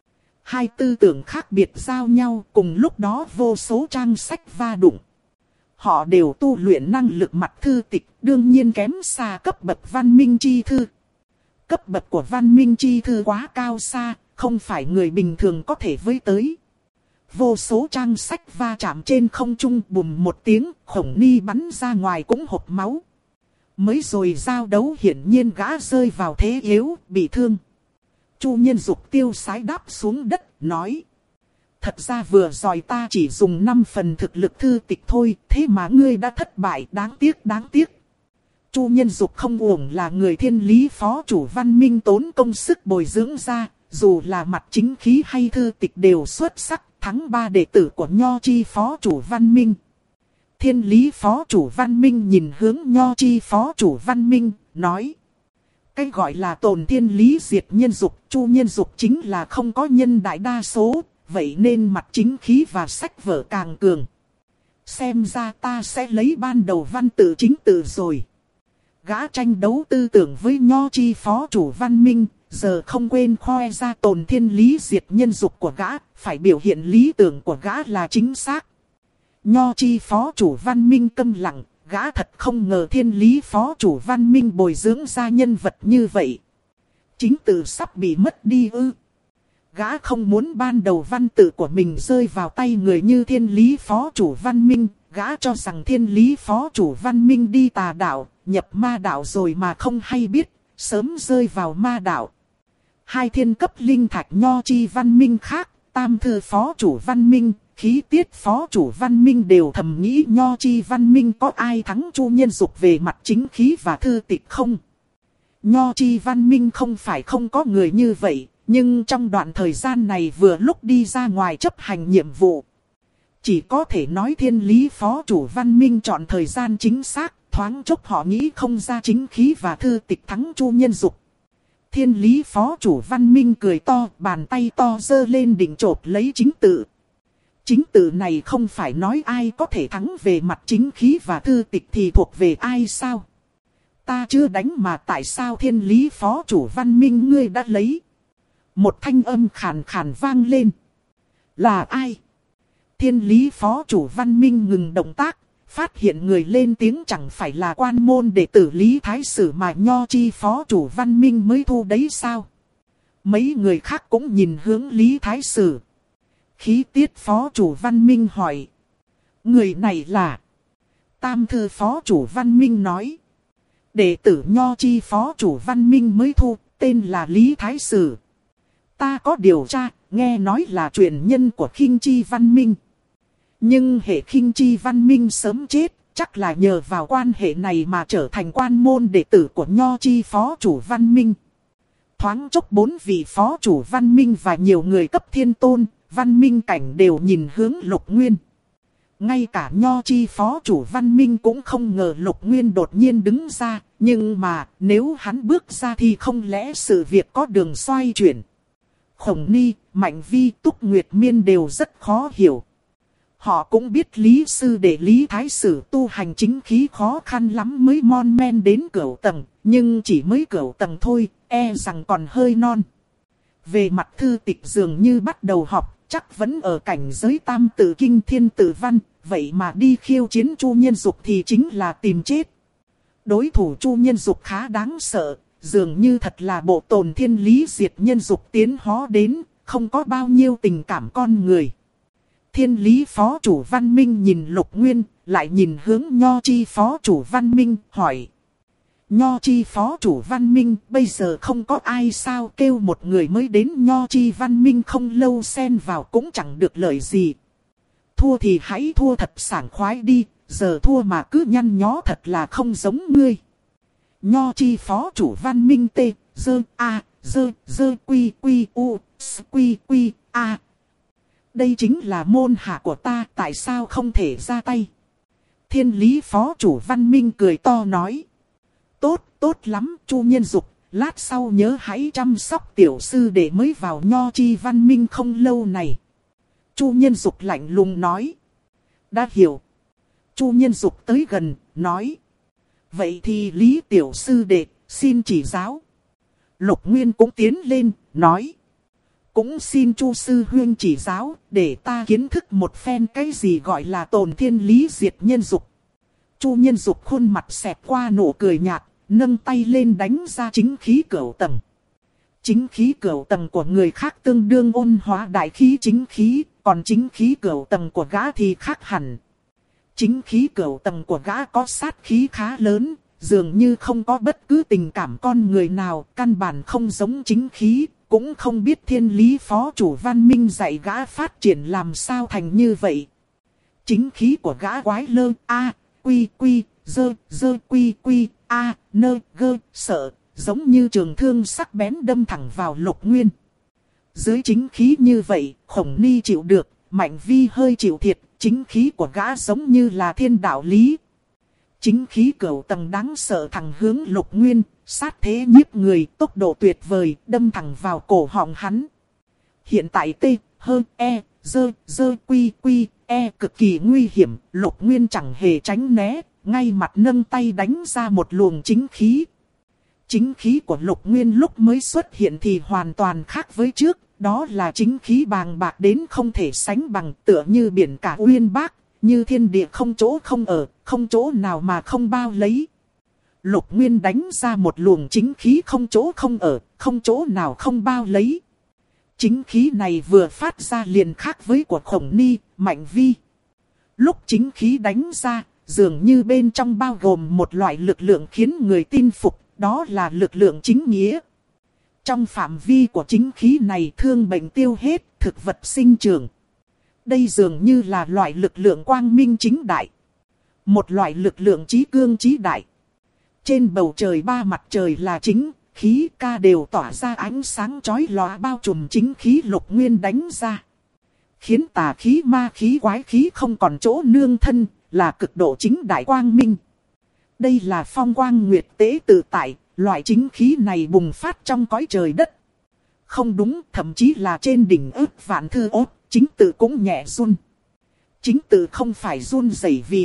Hai tư tưởng khác biệt giao nhau, cùng lúc đó vô số trang sách va đụng. Họ đều tu luyện năng lực mặt thư tịch, đương nhiên kém xa cấp bậc văn minh chi thư. Cấp bậc của văn minh chi thư quá cao xa, không phải người bình thường có thể với tới. Vô số trang sách va chạm trên không trung, bùm một tiếng, Khổng Ni bắn ra ngoài cũng hộc máu. Mới rồi giao đấu hiển nhiên gã rơi vào thế yếu, bị thương. Chu Nhân Dục tiêu sái đáp xuống đất, nói. Thật ra vừa rồi ta chỉ dùng 5 phần thực lực thư tịch thôi, thế mà ngươi đã thất bại, đáng tiếc, đáng tiếc. Chu Nhân Dục không uổng là người thiên lý phó chủ văn minh tốn công sức bồi dưỡng ra, dù là mặt chính khí hay thư tịch đều xuất sắc, thắng 3 đệ tử của Nho Chi phó chủ văn minh. Thiên lý phó chủ văn minh nhìn hướng Nho Chi phó chủ văn minh, nói. Cái gọi là tồn thiên lý diệt nhân dục, Chu Nhân Dục chính là không có nhân đại đa số, vậy nên mặt chính khí và sách vở càng cường. Xem ra ta sẽ lấy ban đầu văn tự chính tự rồi. Gã tranh đấu tư tưởng với Nho Chi phó chủ văn minh, giờ không quên khoe ra tồn thiên lý diệt nhân dục của gã, phải biểu hiện lý tưởng của gã là chính xác. Nho Chi phó chủ văn minh câm lặng, gã thật không ngờ thiên lý phó chủ văn minh bồi dưỡng ra nhân vật như vậy. Chính tự sắp bị mất đi ư. Gã không muốn ban đầu văn tự của mình rơi vào tay người như thiên lý phó chủ văn minh. Gã cho rằng thiên lý phó chủ văn minh đi tà đạo, nhập ma đạo rồi mà không hay biết, sớm rơi vào ma đạo. Hai thiên cấp linh thạch Nho Chi văn minh khác, tam thư phó chủ văn minh, khí tiết phó chủ văn minh đều thầm nghĩ Nho Chi văn minh có ai thắng Chu Nhân Dục về mặt chính khí và thư tịch không? Nho Chi văn minh không phải không có người như vậy, Nhưng trong đoạn thời gian này vừa lúc đi ra ngoài chấp hành nhiệm vụ. Chỉ có thể nói thiên lý phó chủ Văn Minh chọn thời gian chính xác, thoáng chốc họ nghĩ không ra chính khí và thư tịch thắng Chu Nhân Dục. Thiên lý phó chủ Văn Minh cười to, bàn tay to giơ lên định chộp lấy chính tự. Chính tự này không phải nói ai có thể thắng về mặt chính khí và thư tịch thì thuộc về ai sao? Ta chưa đánh mà tại sao thiên lý phó chủ Văn Minh ngươi đã lấy? Một thanh âm khàn khàn vang lên. Là ai? Thiên lý phó chủ Văn Minh ngừng động tác, phát hiện người lên tiếng chẳng phải là quan môn đệ tử Lý Thái Sử mà Nho Chi phó chủ Văn Minh mới thu đấy sao? Mấy người khác cũng nhìn hướng Lý Thái Sử. Khí tiết phó chủ Văn Minh hỏi. Người này là? Tam thư phó chủ Văn Minh nói. Đệ tử Nho Chi phó chủ Văn Minh mới thu, tên là Lý Thái Sử. Ta có điều tra, nghe nói là truyền nhân của Khinh Chi Văn Minh. Nhưng hệ Khinh Chi Văn Minh sớm chết, chắc là nhờ vào quan hệ này mà trở thành quan môn đệ tử của Nho Chi phó chủ Văn Minh. Thoáng chốc 4 vị phó chủ Văn Minh và nhiều người cấp thiên tôn, Văn Minh cảnh đều nhìn hướng Lục Nguyên. Ngay cả Nho Chi phó chủ Văn Minh cũng không ngờ Lục Nguyên đột nhiên đứng ra, nhưng mà nếu hắn bước ra thì không lẽ sự việc có đường xoay chuyển. Khổng Ni, Mạnh Vi, Túc Nguyệt Miên đều rất khó hiểu. Họ cũng biết Lý Sư Đệ Lý Thái Sử tu hành chính khí khó khăn lắm mới mon men đến cửu tầng, nhưng chỉ mới cửu tầng thôi, e rằng còn hơi non. Về mặt thư tịch dường như bắt đầu học, chắc vẫn ở cảnh giới tam tự kinh thiên tự văn, vậy mà đi khiêu chiến Chu Nhân Dục thì chính là tìm chết. Đối thủ Chu Nhân Dục khá đáng sợ, dường như thật là bộ tồn thiên lý diệt nhân dục tiến hóa đến, không có bao nhiêu tình cảm con người. Thiên lý phó chủ Văn Minh nhìn Lục Nguyên, lại nhìn hướng Nho Chi phó chủ Văn Minh, hỏi. Nho Chi phó chủ Văn Minh, bây giờ không có ai sao kêu một người mới đến Nho Chi Văn Minh không lâu xen vào cũng chẳng được lợi gì. Thua thì hãy thua thật sảng khoái đi, giờ thua mà cứ nhăn nhó thật là không giống ngươi. Nho Chi phó chủ Văn Minh tê, dơ, a, dơ, quy, u, quy, a. Đây chính là môn hạ của ta, tại sao không thể ra tay? Thiên lý phó chủ Văn Minh cười to nói. Tốt lắm, Chu Nhân Dục, lát sau nhớ hãy chăm sóc tiểu sư để mới vào Nho Chi Văn Minh không lâu này. Chu Nhân Dục lạnh lùng nói. Đã hiểu. Chu Nhân Dục tới gần, nói. Vậy thì Lý tiểu sư đệ, xin chỉ giáo. Lục Nguyên cũng tiến lên, nói. Cũng xin Chu sư huynh chỉ giáo, để ta kiến thức một phen cái gì gọi là tồn thiên lý diệt nhân dục. Chu Nhân Dục khuôn mặt xẹt qua nụ cười nhạt, nâng tay lên đánh ra chính khí cửu tầng. Chính khí cửu tầng của người khác tương đương ôn hóa đại khí chính khí, còn chính khí cửu tầng của gã thì khác hẳn. Chính khí cửu tầng của gã có sát khí khá lớn, dường như không có bất cứ tình cảm con người nào, căn bản không giống chính khí, cũng không biết thiên lý phó chủ Văn Minh dạy gã phát triển làm sao thành như vậy. Chính khí của gã quái lơ, a, quy, dơ, quy, a, nơ, gơ, sợ, giống như trường thương sắc bén đâm thẳng vào Lục Nguyên. Dưới chính khí như vậy, Khổng Ni chịu được, Mạnh Vi hơi chịu thiệt, chính khí của gã giống như là thiên đạo lý. Chính khí cửu tầng đáng sợ thẳng hướng Lục Nguyên, sát thế nhiếp người, tốc độ tuyệt vời, đâm thẳng vào cổ họng hắn. Hiện tại T, H, E, dơ, quy, E cực kỳ nguy hiểm, Lục Nguyên chẳng hề tránh né, ngay mặt nâng tay đánh ra một luồng chính khí. Chính khí của Lục Nguyên lúc mới xuất hiện thì hoàn toàn khác với trước, đó là chính khí bàng bạc đến không thể sánh bằng, tựa như biển cả uyên bác, như thiên địa không chỗ không ở, không chỗ nào mà không bao lấy. Lục Nguyên đánh ra một luồng chính khí không chỗ không ở, không chỗ nào không bao lấy. Chính khí này vừa phát ra liền khác với của Khổng Ni, Mạnh Vi. Lúc chính khí đánh ra, dường như bên trong bao gồm một loại lực lượng khiến người tin phục, đó là lực lượng chính nghĩa. Trong phạm vi của chính khí này thương bệnh tiêu hết, thực vật sinh trưởng. Đây dường như là loại lực lượng quang minh chính đại. Một loại lực lượng chí cương chí đại. Trên bầu trời ba mặt trời là chính, khí ca đều tỏa ra ánh sáng chói lòa bao trùm chính khí Lục Nguyên đánh ra. Khiến tà khí ma khí quái khí không còn chỗ nương thân, là cực độ chính đại quang minh. Đây là phong quang nguyệt tế tự tại, loại chính khí này bùng phát trong cõi trời đất. Không đúng, thậm chí là trên đỉnh ức vạn thư ốt, chính tự cũng nhẹ run. Chính tự không phải run rẩy vì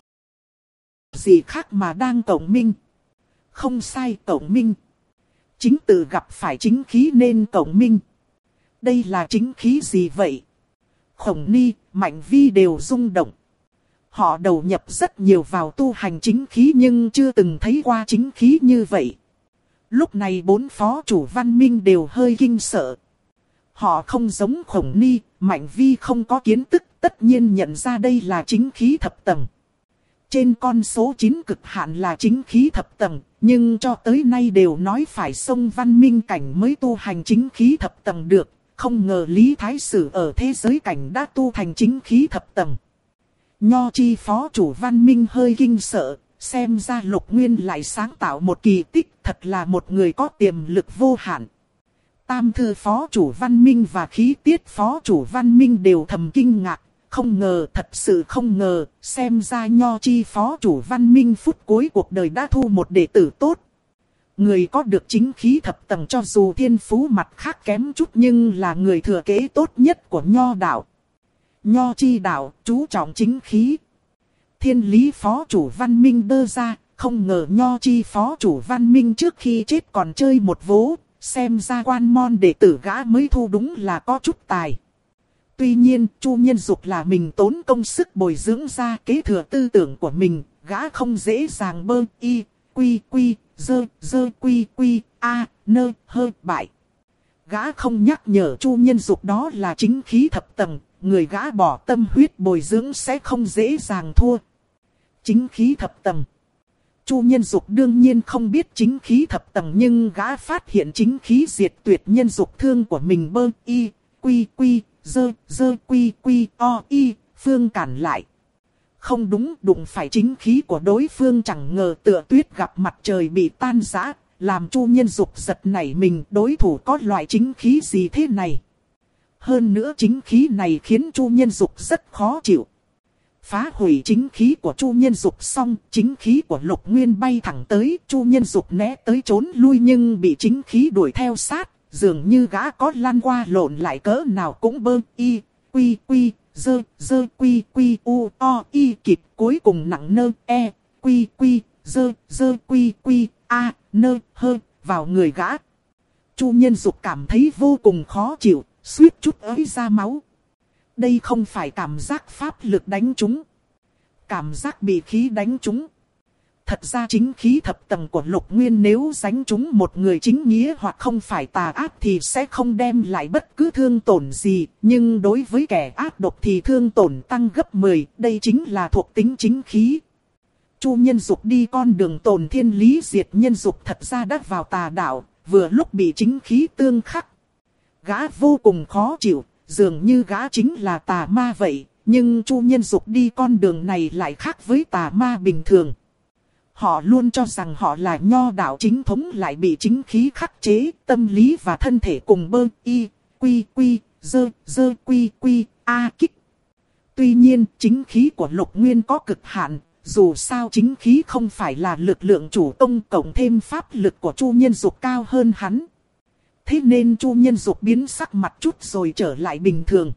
gì khác mà đang cộng minh. Không sai, cộng minh. Chính tự gặp phải chính khí nên cộng minh. Đây là chính khí gì vậy? Khổng Ni, Mạnh Vi đều rung động. Họ đầu nhập rất nhiều vào tu hành chính khí nhưng chưa từng thấy qua chính khí như vậy. Lúc này 4 phó chủ văn minh đều hơi kinh sợ. Họ không giống Khổng Ni, Mạnh Vi không có kiến thức, tất nhiên nhận ra đây là chính khí thập tầng. Trên con số 9 cực hạn là chính khí thập tầng, nhưng cho tới nay đều nói phải xông văn minh cảnh mới tu hành chính khí thập tầng được. Không ngờ Lý Thái Sử ở thế giới cảnh đã tu thành chính khí thập tầng. Nho Chi phó chủ văn minh hơi kinh sợ, xem ra Lục Nguyên lại sáng tạo một kỳ tích, thật là một người có tiềm lực vô hạn. Tam thư phó chủ văn minh và khí tiết phó chủ văn minh đều thầm kinh ngạc, không ngờ, thật sự không ngờ, xem ra Nho Chi phó chủ văn minh phút cuối cuộc đời đã thu một đệ tử tốt. Người có được chính khí thập tầng cho dù thiên phú mặt khác kém chút nhưng là người thừa kế tốt nhất của Nho đạo. Nho Chi đạo, chú trọng chính khí. Thiên lý phó chủ văn minh đơ ra, không ngờ Nho Chi phó chủ văn minh trước khi chết còn chơi một vố, xem ra quan môn đệ tử gã mới thu đúng là có chút tài. Tuy nhiên, Chu Nhân Dục là mình tốn công sức bồi dưỡng ra kế thừa tư tưởng của mình, gã không dễ dàng bơ y, quy quy, dơ quy quy, a, nơ, hơ, bại. Gã không nhắc nhở Chu Nhân Dục đó là chính khí thập tầng, người gã bỏ tâm huyết bồi dưỡng sẽ không dễ dàng thua. Chính khí thập tầng. Chu Nhân Dục đương nhiên không biết chính khí thập tầng nhưng gã phát hiện chính khí diệt tuyệt nhân dục thương của mình bơ y, quy quy, dơ quy quy, o y, phương cản lại. Không đúng, đụng phải chính khí của đối phương chẳng ngờ tựa tuyết gặp mặt trời bị tan rã, làm Chu Nhân Dục giật nảy mình, đối thủ có loại chính khí gì thế này. Hơn nữa chính khí này khiến Chu Nhân Dục rất khó chịu. Phá hủy chính khí của Chu Nhân Dục xong, chính khí của Lục Nguyên bay thẳng tới, Chu Nhân Dục né tới trốn lui nhưng bị chính khí đuổi theo sát, dường như gã có lan qua lộn lại cỡ nào cũng bơ y, quy quy, dơ quy quy u o y kịp, cuối cùng nặng nơ e, quy quy, dơ quy quy a, nơ hơ, vào người gã. Chu Nhân Dục cảm thấy vô cùng khó chịu, suýt chút ới ra máu. Đây không phải cảm giác pháp lực đánh trúng, cảm giác bị khí đánh trúng. Thật ra chính khí thập tầng của Lục Nguyên nếu đánh trúng một người chính nghĩa hoặc không phải tà ác thì sẽ không đem lại bất cứ thương tổn gì. Nhưng đối với kẻ ác độc thì thương tổn tăng gấp 10, đây chính là thuộc tính chính khí. Chu Nhân Dục đi con đường tồn thiên lý diệt nhân dục thật ra đã vào tà đạo, vừa lúc bị chính khí tương khắc. Gã vô cùng khó chịu, dường như gã chính là tà ma vậy, nhưng Chu Nhân Dục đi con đường này lại khác với tà ma bình thường. Họ luôn cho rằng họ là Nho đạo chính thống lại bị chính khí khắc chế, tâm lý và thân thể cùng bơ y, quy quy, dơ quy quy, a kích. Tuy nhiên, chính khí của Lục Nguyên có cực hạn, dù sao chính khí không phải là lực lượng chủ công, cộng thêm pháp lực của Chu Nhân Dục cao hơn hắn. Thế nên Chu Nhân Dục biến sắc mặt chút rồi trở lại bình thường.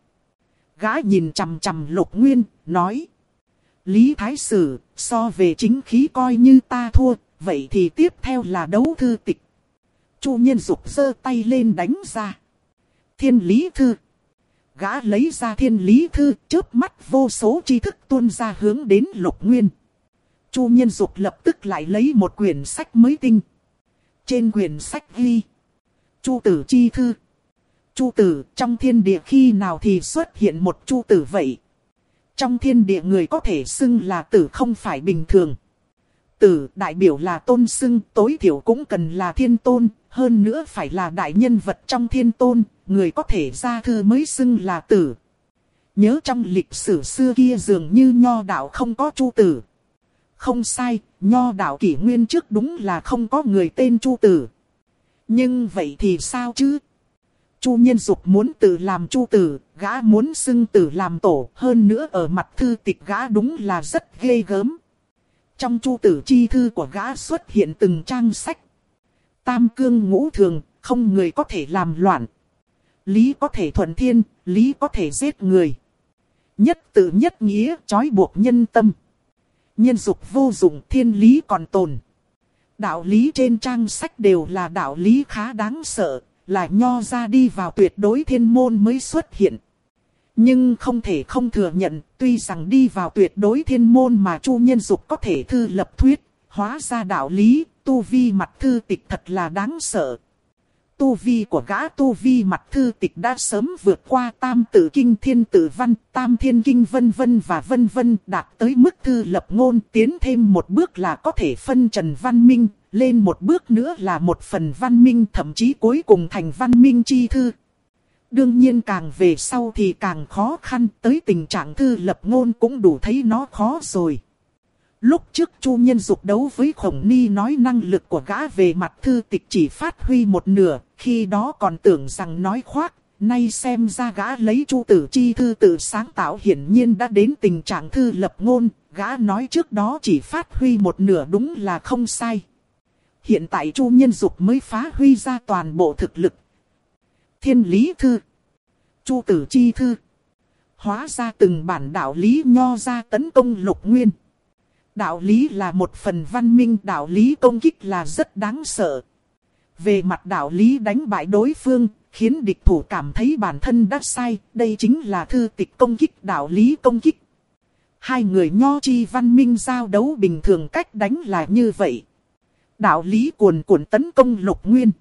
Gã nhìn chằm chằm Lục Nguyên, nói: Lý Thái Sử, so về chính khí coi như ta thua, vậy thì tiếp theo là đấu thư tịch. Chu Nhân Dục giơ tay lên đánh ra. Thiên Lý Thư. Gã lấy ra Thiên Lý Thư, chớp mắt vô số tri thức tuôn ra hướng đến Lục Nguyên. Chu Nhân Dục lập tức lại lấy một quyển sách mới tinh. Trên quyển sách ghi: Chu Tử chi thư. Chu Tử, trong thiên địa khi nào thì xuất hiện một Chu Tử vậy? Trong thiên địa người có thể xưng là tử không phải bình thường. Tử đại biểu là tôn xưng, tối thiểu cũng cần là thiên tôn, hơn nữa phải là đại nhân vật trong thiên tôn, người có thể ra thư mới xưng là tử. Nhớ trong lịch sử xưa kia dường như Nho đạo không có Chu Tử. Không sai, Nho đạo kỷ nguyên trước đúng là không có người tên Chu Tử. Nhưng vậy thì sao chứ? Chu Nhân Dục muốn tự làm chu tử, gã muốn xưng tử làm tổ, hơn nữa ở mặt thư tịch gã đúng là rất ghê gớm. Trong chu tử chi thư của gã xuất hiện từng trang sách. Tam cương ngũ thường, không người có thể làm loạn. Lý có thể thuận thiên, lý có thể giết người. Nhất tự nhất nghĩa, trói buộc nhân tâm. Nhân dục vô dụng, thiên lý còn tồn. Đạo lý trên trang sách đều là đạo lý khá đáng sợ, là Nho ra đi vào tuyệt đối thiên môn mới xuất hiện. Nhưng không thể không thừa nhận, tuy rằng đi vào tuyệt đối thiên môn mà Chu Nhân Dục có thể thư lập thuyết, hóa ra đạo lý, tu vi mặt thư tịch thật là đáng sợ. Tu vi của gã tu vi mặt thư tịch đã sớm vượt qua tam tử kinh thiên tử văn, tam thiên kinh vân vân và vân vân, đạt tới mức thư lập ngôn, tiến thêm một bước là có thể phân trần văn minh, lên một bước nữa là một phần văn minh, thậm chí cuối cùng thành văn minh chi thư. Đương nhiên càng về sau thì càng khó khăn, tới tình trạng thư lập ngôn cũng đủ thấy nó khó rồi. Lúc trước Chu Nhân Dục đấu với Khổng Ni nói năng lực của gã về mặt thư tịch chỉ phát huy một nửa, khi đó còn tưởng rằng nói khoác, nay xem ra gã lấy Chu tử chi thư tự sáng tạo hiển nhiên đã đến tình trạng thư lập ngôn, gã nói trước đó chỉ phát huy một nửa đúng là không sai. Hiện tại Chu Nhân Dục mới phát huy ra toàn bộ thực lực. Thiên lý thư, Chu tử chi thư, hóa ra từng bản đạo lý Nho ra tấn công Lục Nguyên. Đạo lý là một phần văn minh, đạo lý công kích là rất đáng sợ. Về mặt đạo lý đánh bại đối phương, khiến địch thủ cảm thấy bản thân đã sai, đây chính là thư tịch công kích, đạo lý công kích. Hai người Nho chi văn minh giao đấu bình thường cách đánh là như vậy. Đạo lý cuồn cuộn tấn công Lục Nguyên.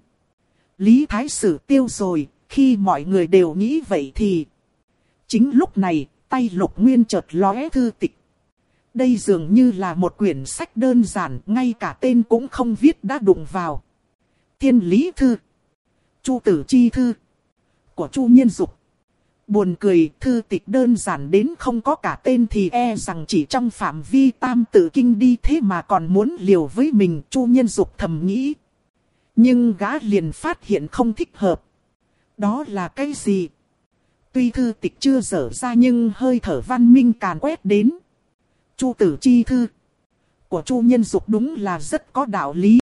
Lý Thái Sử tiêu rồi, khi mọi người đều nghĩ vậy thì... Chính lúc này, tay Lục Nguyên chợt lóe thư tịch. Đây dường như là một quyển sách đơn giản, ngay cả tên cũng không viết đã đụng vào. Thiên lý thư, Chu tử chi thư, của Chu Nhân Dục. Buồn cười, thư tịch đơn giản đến không có cả tên thì e rằng chỉ trong phạm vi tam tự kinh đi thế mà còn muốn liều với mình, Chu Nhân Dục thầm nghĩ. Nhưng gã liền phát hiện không thích hợp. Đó là cái gì? Tuy thư tịch chưa dở ra nhưng hơi thở văn minh càn quét đến. Chu tử chi thư của Chu Nhân Dục đúng là rất có đạo lý.